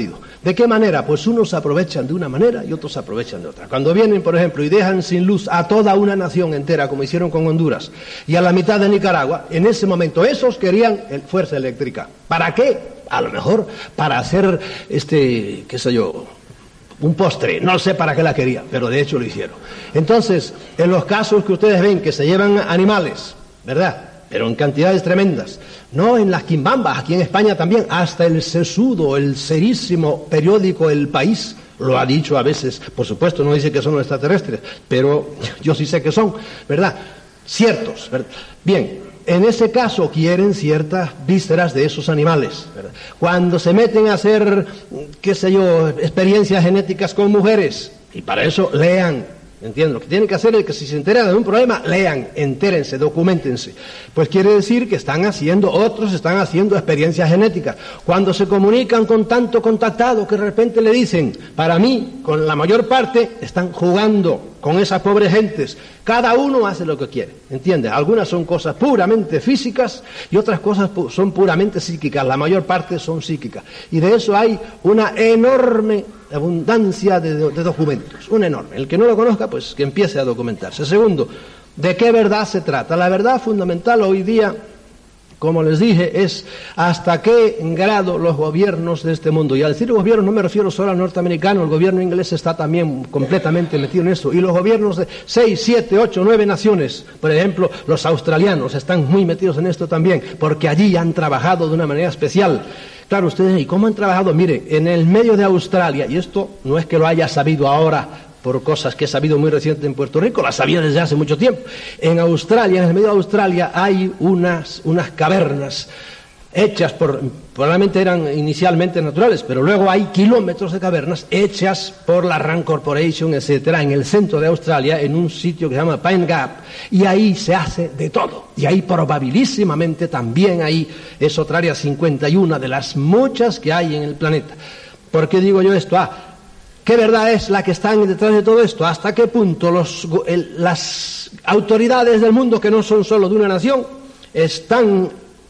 ¿De qué manera? Pues unos se aprovechan de una manera y otros se aprovechan de otra. Cuando vienen, por ejemplo, y dejan sin luz a toda una nación entera, como hicieron con Honduras, y a la mitad de Nicaragua, en ese momento esos querían fuerza eléctrica. ¿Para qué? A lo mejor para hacer, este, qué sé yo, un postre, no sé para qué la quería, pero de hecho lo hicieron. Entonces, en los casos que ustedes ven que se llevan animales, ¿verdad?, pero en cantidades tremendas, no en las quimbambas, aquí en España también, hasta el sesudo, el serísimo periódico El País, lo ha dicho a veces, por supuesto no dice que son extraterrestres, pero yo sí sé que son, ¿verdad?, ciertos, ¿verdad? Bien, en ese caso quieren ciertas vísceras de esos animales, ¿verdad? Cuando se meten a hacer, qué sé yo, experiencias genéticas con mujeres, y para eso lean, ¿entienden? Lo que tienen que hacer es que si se enteran de un problema, lean, entérense, documentense. Pues quiere decir que están haciendo, otros están haciendo experiencias genéticas. Cuando se comunican con tanto contactado que de repente le dicen, para mí, con la mayor parte, están jugando con esas pobres gentes. Cada uno hace lo que quiere, ¿entiendes? Algunas son cosas puramente físicas y otras cosas pu- son puramente psíquicas. La mayor parte son psíquicas. Y de eso hay una enorme abundancia de, de, de documentos, una enorme. El que no lo conozca, pues que empiece a documentarse. Segundo, ¿de qué verdad se trata? La verdad fundamental hoy día, como les dije, es hasta qué grado los gobiernos de este mundo, y al decir gobierno no me refiero solo al norteamericano, el gobierno inglés está también completamente metido en eso, y los gobiernos de seis, siete, ocho, nueve naciones, por ejemplo, los australianos están muy metidos en esto también, porque allí han trabajado de una manera especial. Claro, ustedes, ¿y cómo han trabajado? Mire, en el medio de Australia, y esto no es que lo haya sabido ahora, por cosas que he sabido muy reciente en Puerto Rico, las sabía desde hace mucho tiempo. En Australia, en el medio de Australia, hay unas, unas cavernas hechas por, probablemente eran inicialmente naturales, pero luego hay kilómetros de cavernas hechas por la Rand Corporation, etcétera, en el centro de Australia, en un sitio que se llama Pine Gap, y ahí se hace de todo. Y ahí probabilísimamente también ahí es otra área cincuenta y una de las muchas que hay en el planeta. ¿Por qué digo yo esto? Ah, ¿qué verdad es la que están detrás de todo esto? ¿Hasta qué punto los, el, las autoridades del mundo, que no son solo de una nación, están,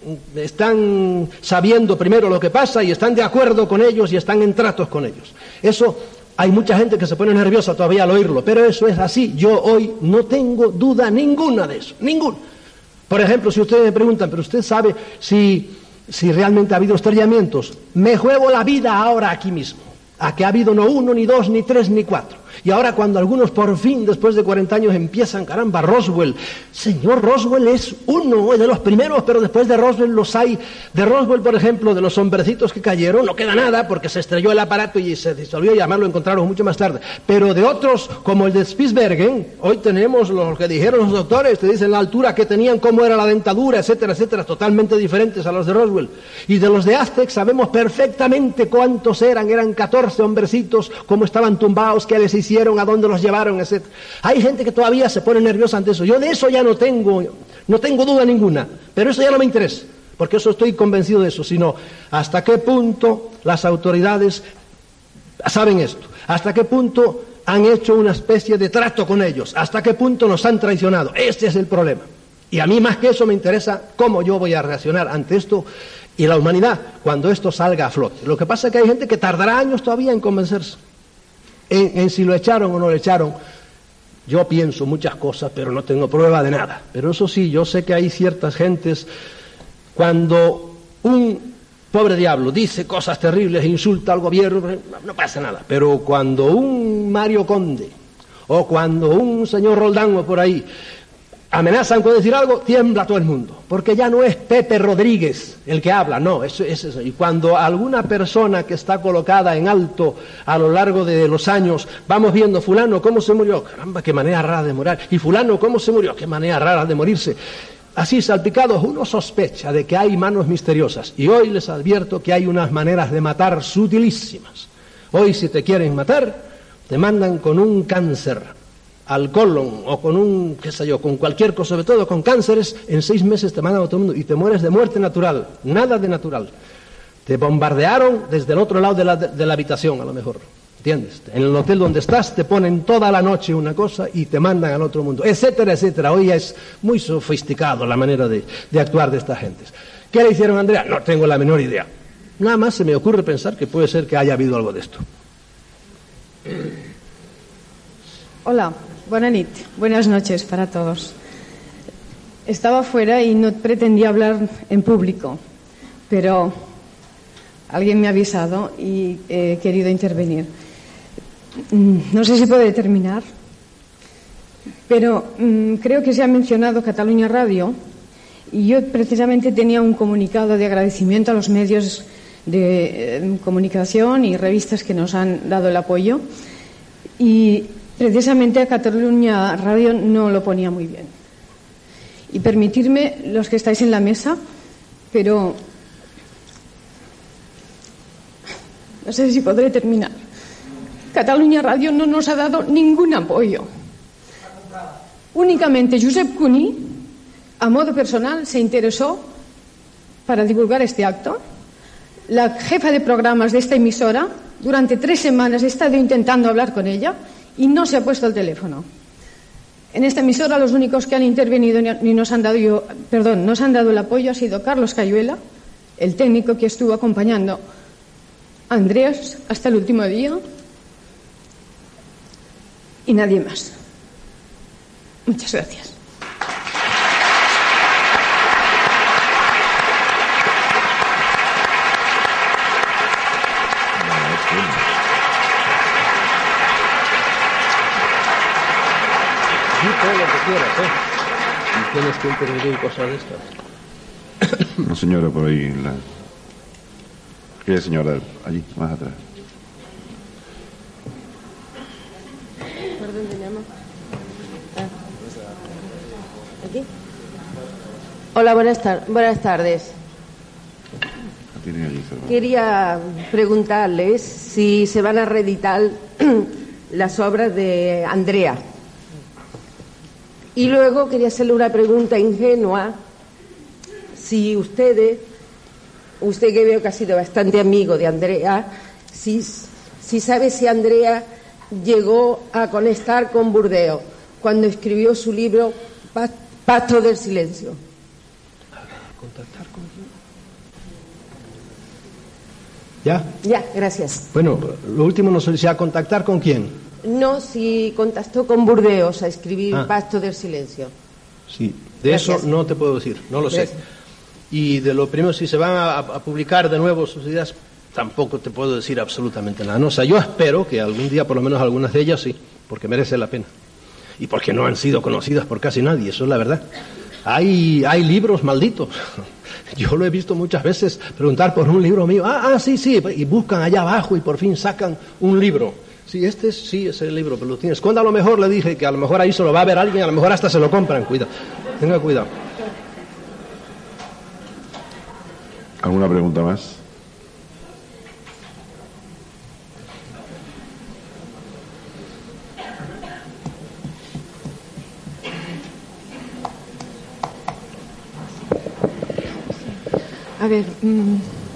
están sabiendo primero lo que pasa y están de acuerdo con ellos y están en tratos con ellos? Eso, hay mucha gente que se pone nerviosa todavía al oírlo, pero eso es así. Yo hoy no tengo duda ninguna de eso, ninguna. Por ejemplo, si ustedes me preguntan, ¿pero usted sabe si, si realmente ha habido estrellamientos? Me juego la vida ahora aquí mismo a que ha habido no uno, ni dos, ni tres, ni cuatro. Y ahora cuando algunos por fin, después de cuarenta años, empiezan, caramba, Roswell. Señor, Roswell es uno, es de los primeros, pero después de Roswell los hay. De Roswell, por ejemplo, de los hombrecitos que cayeron, no queda nada porque se estrelló el aparato y se disolvió y además lo encontraron mucho más tarde. Pero de otros, como el de Spitsbergen, hoy tenemos lo que dijeron los doctores, te dicen la altura que tenían, cómo era la dentadura, etcétera, etcétera, totalmente diferentes a los de Roswell. Y de los de Aztec sabemos perfectamente cuántos eran, eran catorce hombrecitos, cómo estaban tumbados, qué les hicieron, a dónde los llevaron, etcétera. Hay gente que todavía se pone nerviosa ante eso. Yo de eso ya no tengo, no tengo duda ninguna, pero eso ya no me interesa, porque eso estoy convencido de eso, sino hasta qué punto las autoridades saben esto, hasta qué punto han hecho una especie de trato con ellos, hasta qué punto nos han traicionado. Este es el problema. Y a mí más que eso me interesa cómo yo voy a reaccionar ante esto y la humanidad cuando esto salga a flote. Lo que pasa es que hay gente que tardará años todavía en convencerse. En, en si lo echaron o no lo echaron. Yo pienso muchas cosas, pero no tengo prueba de nada. Pero eso sí, yo sé que hay ciertas gentes, cuando un pobre diablo dice cosas terribles, insulta al gobierno, no pasa nada. Pero cuando un Mario Conde, o cuando un señor Roldán o por ahí, amenazan con decir algo, tiembla todo el mundo, porque ya no es Pepe Rodríguez el que habla, no, eso es eso. Y cuando alguna persona que está colocada en alto a lo largo de los años, vamos viendo, fulano, ¿cómo se murió? Caramba, qué manera rara de morir. Y fulano, ¿cómo se murió? Qué manera rara de morirse. Así, salpicados, uno sospecha de que hay manos misteriosas. Y hoy les advierto que hay unas maneras de matar sutilísimas. Hoy, si te quieren matar, te mandan con un cáncer al colon o con un, qué sé yo, con cualquier cosa, sobre todo con cánceres, en seis meses te mandan a todo el mundo y te mueres de muerte natural, nada de natural. Te bombardearon desde el otro lado de la, de, de la habitación, a lo mejor, ¿entiendes? En el hotel donde estás te ponen toda la noche una cosa y te mandan al otro mundo, etcétera, etcétera. Hoy es muy sofisticado la manera de, de actuar de estas gentes. ¿Qué le hicieron a Andrea? No tengo la menor idea. Nada más se me ocurre pensar que puede ser que haya habido algo de esto. Hola, buena nit, buenas noches para todos. Estaba fuera y no pretendía hablar en público, pero alguien me ha avisado y he querido intervenir. No sé si podré terminar, pero mmm, creo que se ha mencionado Cataluña Radio y yo precisamente tenía un comunicado de agradecimiento a los medios de eh, comunicación y revistas que nos han dado el apoyo, y precisamente a Cataluña Radio no lo ponía muy bien. Y permitirme, los que estáis en la mesa, pero no sé si podré terminar. Cataluña Radio no nos ha dado ningún apoyo. Únicamente Josep Cuní, a modo personal, se interesó para divulgar este acto. La jefa de programas de esta emisora, durante tres semanas he estado intentando hablar con ella y no se ha puesto el teléfono. En esta emisora los únicos que han intervenido ni nos han dado, yo, perdón, nos han dado el apoyo ha sido Carlos Cayuela, el técnico que estuvo acompañando a Andreas hasta el último día, y nadie más. Muchas gracias. Sí, todo lo que quieras, ¿eh? Y tienes que intervenir cosas de estas. Una señora por ahí, la... ¿Qué señora? Allí, más atrás. ¿Por dónde llamo? Ah. ¿Aquí? Hola, buenas, tar- buenas tardes. Allí, Quería preguntarles si se van a reeditar las obras de Andrea. Y luego quería hacerle una pregunta ingenua, si ustedes, usted que veo que ha sido bastante amigo de Andrea, si, si sabe si Andrea llegó a conectar con Burdeos cuando escribió su libro Pacto del Silencio. ¿Contactar con quién? ¿Ya? Ya, gracias. Bueno, lo último no sé si a contactar con quién. No, si contactó con Burdeos a escribir Ah. Pacto del Silencio. Sí, de Gracias. eso no te puedo decir, no lo Gracias. sé. Y de lo primero, si se van a, a publicar de nuevo sus ideas, tampoco te puedo decir absolutamente nada. No, o sea, yo espero que algún día, por lo menos algunas de ellas, sí, porque merece la pena. Y porque no han sido conocidas por casi nadie, eso es la verdad. Hay, hay libros malditos. Yo lo he visto muchas veces preguntar por un libro mío. Ah, ah, sí, sí, y buscan allá abajo y por fin sacan un libro. Sí, este es, sí, es el libro, pero lo tienes. Cuando a lo mejor le dije que a lo mejor ahí se lo va a ver alguien, a lo mejor hasta se lo compran. Cuidado, tenga cuidado. ¿Alguna pregunta más? A ver, mmm,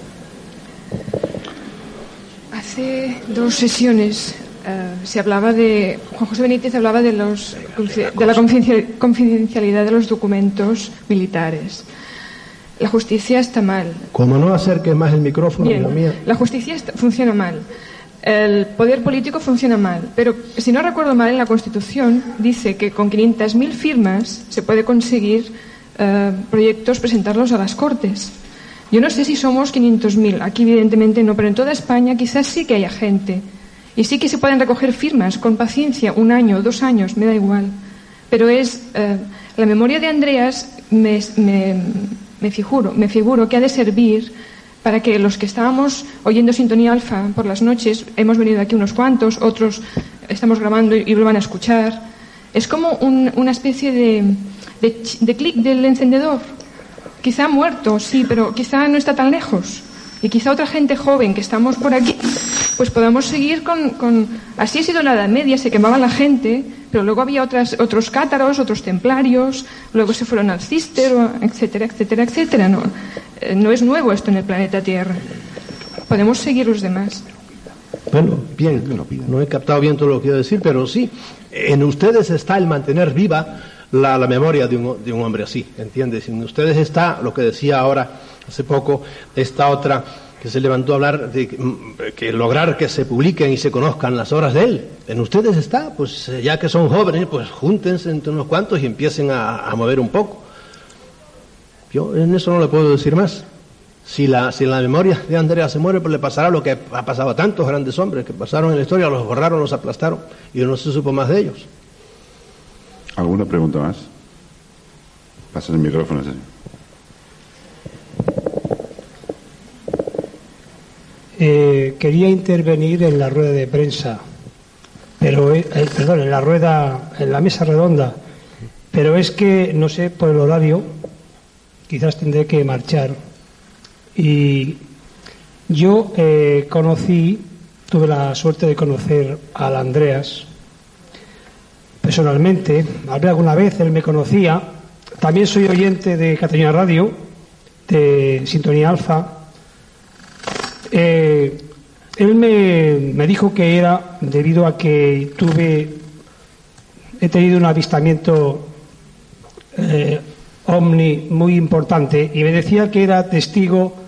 hace dos sesiones uh, se hablaba de, Juan José Benítez hablaba de, los, de la confidencialidad de los documentos militares. La justicia está mal. Como no acerques más el micrófono, Bien, la mía. La justicia está, funciona mal. El poder político funciona mal. Pero, si no recuerdo mal, en la Constitución dice que con quinientas mil firmas se puede conseguir uh, proyectos, presentarlos a las Cortes. Yo no sé si somos quinientos mil, aquí evidentemente no, pero en toda España quizás sí que haya gente. Y sí que se pueden recoger firmas con paciencia, un año, dos años, me da igual. Pero es eh, la memoria de Andreas, me, me, me, figuro, me figuro que ha de servir para que los que estábamos oyendo Sintonía Alfa por las noches, hemos venido aquí unos cuantos, otros estamos grabando y lo van a escuchar. Es como un, una especie de, de, de clic del encendedor. Quizá muerto, sí, pero quizá no está tan lejos. Y quizá otra gente joven que estamos por aquí, pues podamos seguir con... con... Así ha sido la Edad Media, se quemaba la gente, pero luego había otras, otros cátaros, otros templarios, luego se fueron al Cister, etcétera, etcétera, etcétera. No, eh, no es nuevo esto en el planeta Tierra. Podemos seguir los demás. Bueno, bien, no he captado bien todo lo que quiero decir, pero sí, en ustedes está el mantener viva La, la memoria de un, de un hombre así, ¿entiendes? En ustedes está lo que decía ahora, hace poco, esta otra que se levantó a hablar de que, que lograr que se publiquen y se conozcan las obras de él. En ustedes está, pues ya que son jóvenes, pues júntense entre unos cuantos y empiecen a, a mover un poco. Yo en eso no le puedo decir más. Si la, si la memoria de Andrea se muere, pues le pasará lo que ha pasado a tantos grandes hombres que pasaron en la historia, los borraron, los aplastaron y no se supo más de ellos. ¿Alguna pregunta más? Pasa el micrófono, señor. Eh, quería intervenir en la rueda de prensa, pero eh, perdón, en la rueda, en la mesa redonda, pero es que no sé por el horario, quizás tendré que marchar. Y yo eh, conocí, tuve la suerte de conocer al Andreas personalmente, hablé alguna vez, él me conocía. También soy oyente de Cataluña Radio, de Sintonía Alfa. Eh, él me, me dijo que era debido a que tuve, he tenido un avistamiento eh, ovni muy importante y me decía que era testigo,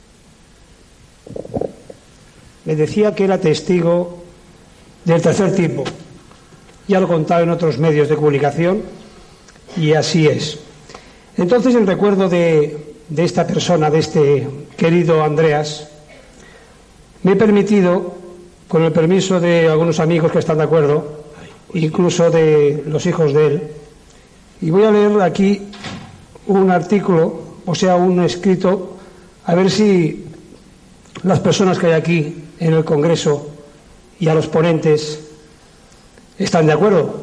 me decía que era testigo del tercer tipo. Ya lo he contado en otros medios de comunicación y así es. Entonces, en recuerdo de, de esta persona, de este querido Andreas, me he permitido, con el permiso de algunos amigos que están de acuerdo, incluso de los hijos de él, y voy a leer aquí un artículo, o sea, un escrito, a ver si las personas que hay aquí en el Congreso y a los ponentes están de acuerdo.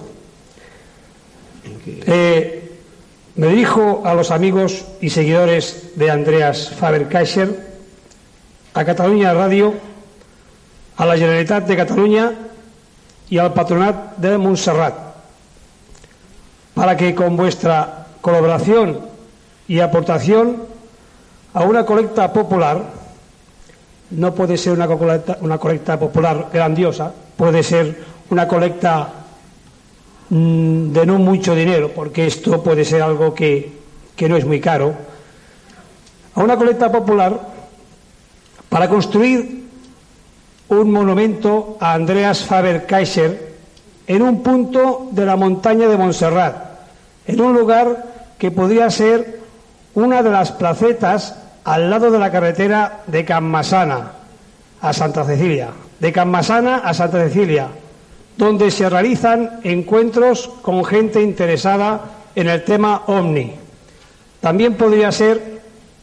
Eh, me dirijo a los amigos y seguidores de Andreas Faber-Kaiser, a Cataluña Radio, a la Generalitat de Cataluña y al Patronat de Montserrat, para que con vuestra colaboración y aportación a una colecta popular, no puede ser una colecta, una colecta popular grandiosa, puede ser una colecta mmm, de no mucho dinero, porque esto puede ser algo que, que no es muy caro, a una colecta popular para construir un monumento a Andreas Faber-Kaiser en un punto de la montaña de Montserrat, en un lugar que podría ser una de las placetas al lado de la carretera de Can Massana a Santa Cecilia, de Can Massana a Santa Cecilia, donde se realizan encuentros con gente interesada en el tema ovni. También podría ser,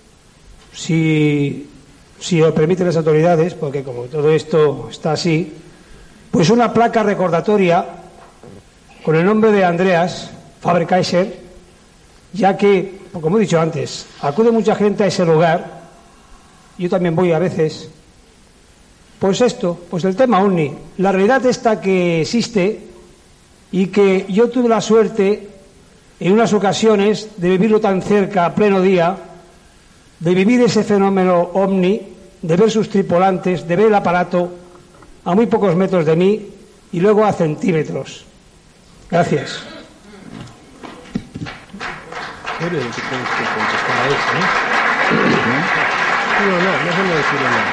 si, si lo permiten las autoridades, porque como todo esto está así, pues una placa recordatoria con el nombre de Andreas Faber-Kaiser, ya que, como he dicho antes, acude mucha gente a ese lugar, yo también voy a veces. Pues esto, pues el tema ovni, la realidad esta que existe y que yo tuve la suerte en unas ocasiones de vivirlo tan cerca a pleno día, de vivir ese fenómeno ovni, de ver sus tripulantes, de ver el aparato a muy pocos metros de mí y luego a centímetros. Gracias. Eres el que tienes que contestar a eso, ¿no? No, no, mejor no decirlo nada.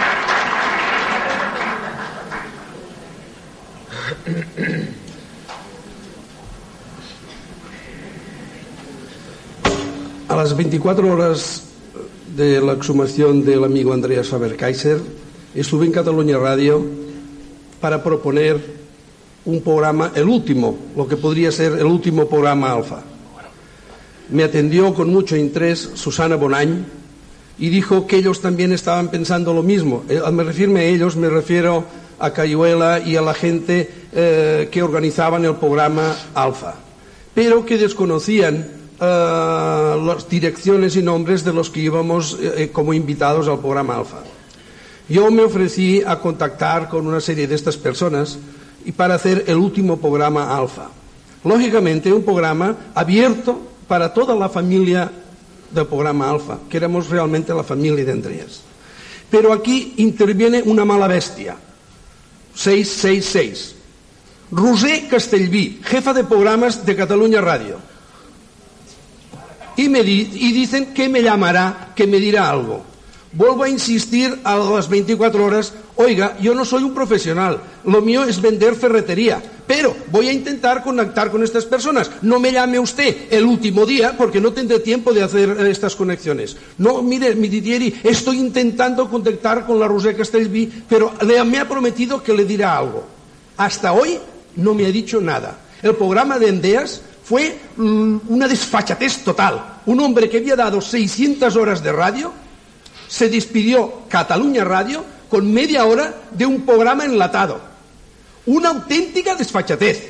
A las veinticuatro horas de la exhumación del amigo Andreas Faber-Kaiser, estuve en Cataluña Radio para proponer un programa, el último, lo que podría ser el último programa Alfa. Me atendió con mucho interés Susana Bonany y dijo que ellos también estaban pensando lo mismo. Al me referirme a ellos, me refiero a Cayuela y a la gente eh, que organizaban el programa Alfa, pero que desconocían eh, las direcciones y nombres de los que íbamos eh, como invitados al programa Alfa. Yo me ofrecí a contactar con una serie de estas personas y para hacer el último programa Alfa. Lógicamente, un programa abierto para toda la familia del programa Alfa, que éramos realmente la familia de Andreas. Pero aquí interviene una mala bestia. seis seis seis. Roser Castellví, jefa de programas de Cataluña Radio. Y, me di, y dicen que me llamará, que me dirá algo. vuelvo a insistir a las veinticuatro horas, oiga, yo no soy un profesional, lo mío es vender ferretería, pero voy a intentar contactar con estas personas. No me llame usted el último día porque no tendré tiempo de hacer estas conexiones. No, mire, mi Didieri, estoy intentando contactar con la Roser Castellví, pero le, me ha prometido que le dirá algo. Hasta hoy no me ha dicho nada. El programa de Endeas fue mmm, una desfachatez total. Un hombre que había dado seiscientas horas de radio se despidió Cataluña Radio con media hora de un programa enlatado. Una auténtica desfachatez.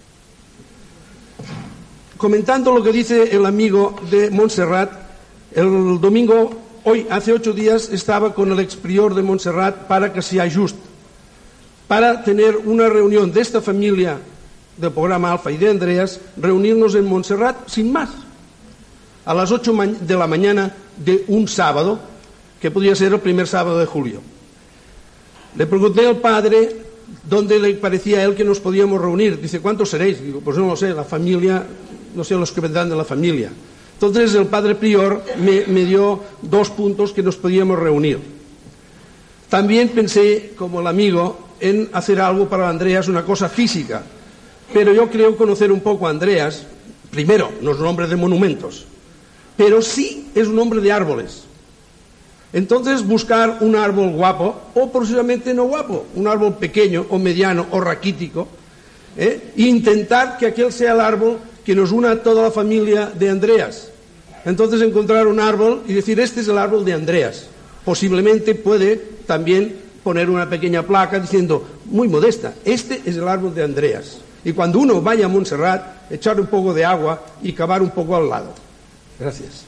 Comentando lo que dice el amigo de Montserrat, el domingo, hoy, hace ocho días, estaba con el exprior de Montserrat para que sea just, para tener una reunión de esta familia del programa Alfa y de Andreas, reunirnos en Montserrat sin más, a las ocho de la mañana de un sábado, que podía ser el primer sábado de julio. Le pregunté al padre dónde le parecía a él que nos podíamos reunir. Dice, ¿cuántos seréis? Digo, pues no lo sé, la familia, no sé los que vendrán de la familia. Entonces el padre prior me, me dio dos puntos que nos podíamos reunir. También pensé, como el amigo, en hacer algo para Andreas, una cosa física. Pero yo creo conocer un poco a Andreas. Primero, no es un hombre de monumentos, pero sí es un hombre de árboles. Entonces buscar un árbol guapo, o posiblemente no guapo, un árbol pequeño o mediano o raquítico, ¿eh? e intentar que aquel sea el árbol que nos una a toda la familia de Andreas. Entonces encontrar un árbol y decir, este es el árbol de Andreas. Posiblemente puede también poner una pequeña placa diciendo, muy modesta, este es el árbol de Andreas. Y cuando uno vaya a Montserrat, echar un poco de agua y cavar un poco al lado. Gracias.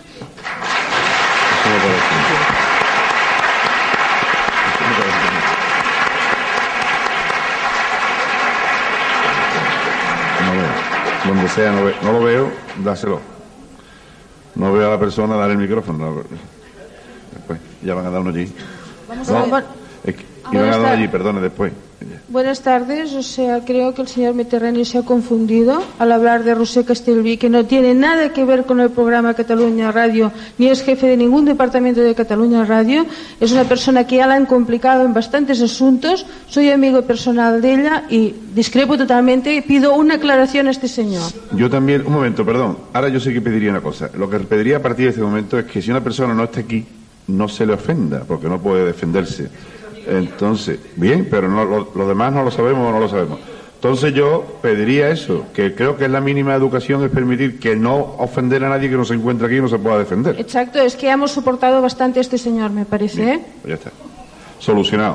No veo. Donde sea, no, ve, no lo veo, dáselo. No veo a la persona dar el micrófono. Después, ya van a dar uno allí. Vamos no, a ver. Es que iban a dar allí, perdone, después. Buenas tardes, o sea, creo que el señor Mediterráneo se ha confundido al hablar de Roser Castellví, que no tiene nada que ver con el programa Cataluña Radio, ni es jefe de ningún departamento de Cataluña Radio. Es una persona que ya la han complicado en bastantes asuntos. Soy amigo personal de ella y discrepo totalmente y pido una aclaración a este señor. Yo también, un momento, perdón. Ahora yo sí que pediría una cosa. Lo que pediría a partir de este momento es que si una persona no está aquí, no se le ofenda, porque no puede defenderse. Entonces, bien, pero no, lo, los demás no lo sabemos o no lo sabemos. Entonces yo pediría eso, que creo que es la mínima educación, es permitir que no ofender a nadie que no se encuentre aquí y no se pueda defender. Exacto, es que hemos soportado bastante a este señor, me parece. Bien, pues ya está. Solucionado.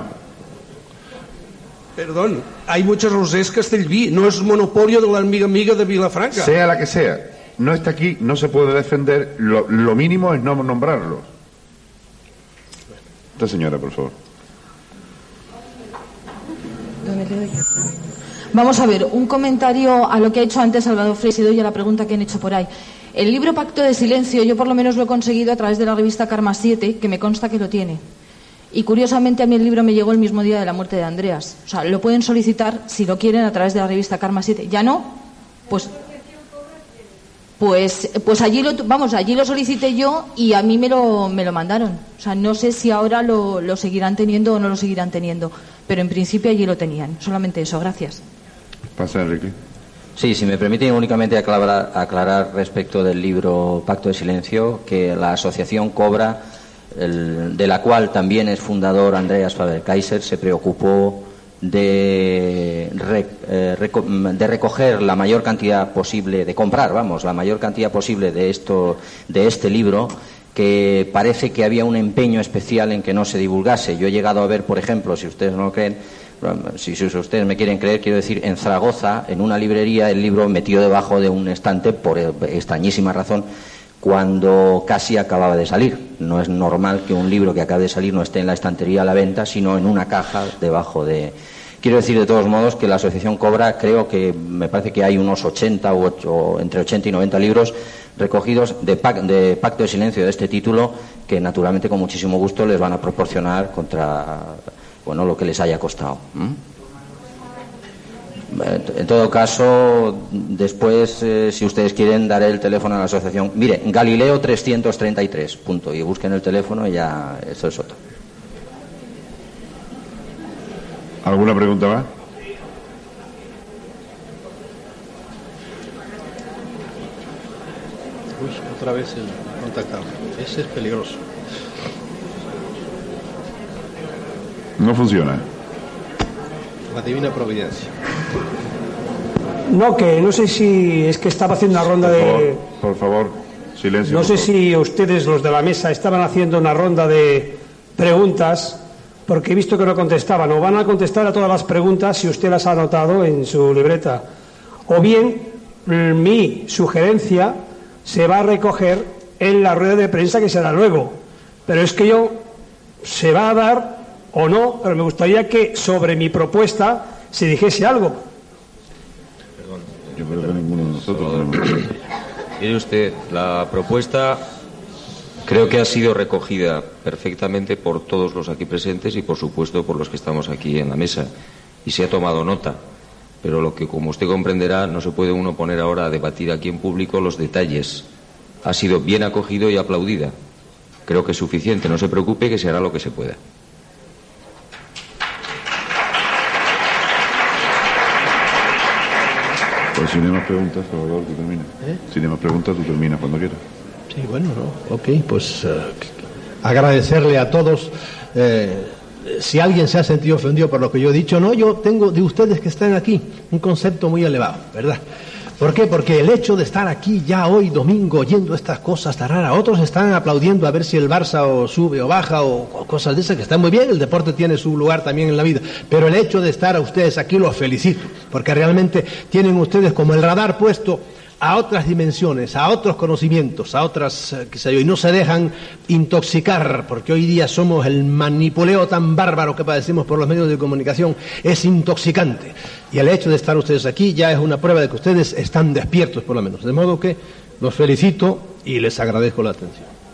Perdón, hay muchas Rosers Castellví, no es monopolio de la amiga amiga de Vilafranca. Sea la que sea, no está aquí, no se puede defender, lo, lo mínimo es no nombrarlo. Esta señora, por favor. Vamos a ver, un comentario a lo que ha hecho antes Salvador Freixedo y a la pregunta que han hecho por ahí. El libro Pacto de Silencio yo por lo menos lo he conseguido a través de la revista Karma siete, que me consta que lo tiene. Y curiosamente a mí el libro me llegó el mismo día de la muerte de Andreas. O sea, lo pueden solicitar si lo quieren a través de la revista Karma siete. ¿Ya no? Pues... Pues, pues allí lo, vamos, allí lo solicité yo y a mí me lo, me lo mandaron. O sea, no sé si ahora lo, lo seguirán teniendo o no lo seguirán teniendo, pero en principio allí lo tenían. Solamente eso, gracias. Pasa, Enrique. Sí, si me permiten únicamente aclarar, aclarar respecto del libro Pacto de Silencio, que la asociación Cobra, el, de la cual también es fundador Andreas Faber-Kaiser, se preocupó de, eh, reco de recoger la mayor cantidad posible, de comprar, vamos, la mayor cantidad posible de esto, de este libro, que parece que había un empeño especial en que no se divulgase. Yo he llegado a ver, por ejemplo, si ustedes no lo creen, si, si ustedes me quieren creer, quiero decir, en Zaragoza, en una librería, el libro metido debajo de un estante, por extrañísima razón, cuando casi acababa de salir. No es normal que un libro que acabe de salir no esté en la estantería a la venta, sino en una caja debajo de... Quiero decir, de todos modos, que la asociación Cobra, creo que me parece que hay unos ochenta o, o entre ochenta y noventa libros recogidos de, pac de Pacto de Silencio de este título, que naturalmente con muchísimo gusto les van a proporcionar contra, bueno, lo que les haya costado. ¿Mm? En todo caso, después, eh, si ustedes quieren, daré el teléfono a la asociación. Mire, Galileo trescientos treinta y tres, punto. Y busquen el teléfono y ya, eso es otro. ¿Alguna pregunta más? Uy, otra vez el contactado. Ese es peligroso. No funciona. La divina providencia. No, que no sé si es que estaba haciendo una ronda por favor, de... Por favor, silencio. No por sé favor. si ustedes, los de la mesa, estaban haciendo una ronda de preguntas, porque he visto que no contestaban. O van a contestar a todas las preguntas si usted las ha anotado en su libreta. O bien, mi sugerencia se va a recoger en la rueda de prensa que será luego. Pero es que yo, se va a dar o no, pero me gustaría que sobre mi propuesta se dijese algo. Yo creo que ninguno de nosotros. Mire usted, la propuesta creo que ha sido recogida perfectamente por todos los aquí presentes y, por supuesto, por los que estamos aquí en la mesa. Y se ha tomado nota. Pero lo que, como usted comprenderá, no se puede uno poner ahora a debatir aquí en público los detalles. Ha sido bien acogido y aplaudida. Creo que es suficiente. No se preocupe, que se hará lo que se pueda. Pues si no hay más preguntas, Salvador, tú terminas. ¿Eh? Si no hay más preguntas, tú terminas cuando quieras. Sí, bueno, no. Ok, pues uh, agradecerle a todos. Eh, si alguien se ha sentido ofendido por lo que yo he dicho, no, yo tengo de ustedes que están aquí un concepto muy elevado, ¿verdad? ¿Por qué? Porque el hecho de estar aquí ya hoy domingo oyendo estas cosas tan raras, otros están aplaudiendo a ver si el Barça o sube o baja o, o cosas de esas, que están muy bien, el deporte tiene su lugar también en la vida, pero el hecho de estar a ustedes aquí los felicito, porque realmente tienen ustedes como el radar puesto a otras dimensiones, a otros conocimientos, a otras, eh, qué sé yo, y no se dejan intoxicar, porque hoy día somos el manipuleo tan bárbaro que padecemos por los medios de comunicación, es intoxicante. Y el hecho de estar ustedes aquí ya es una prueba de que ustedes están despiertos, por lo menos. De modo que los felicito y les agradezco la atención.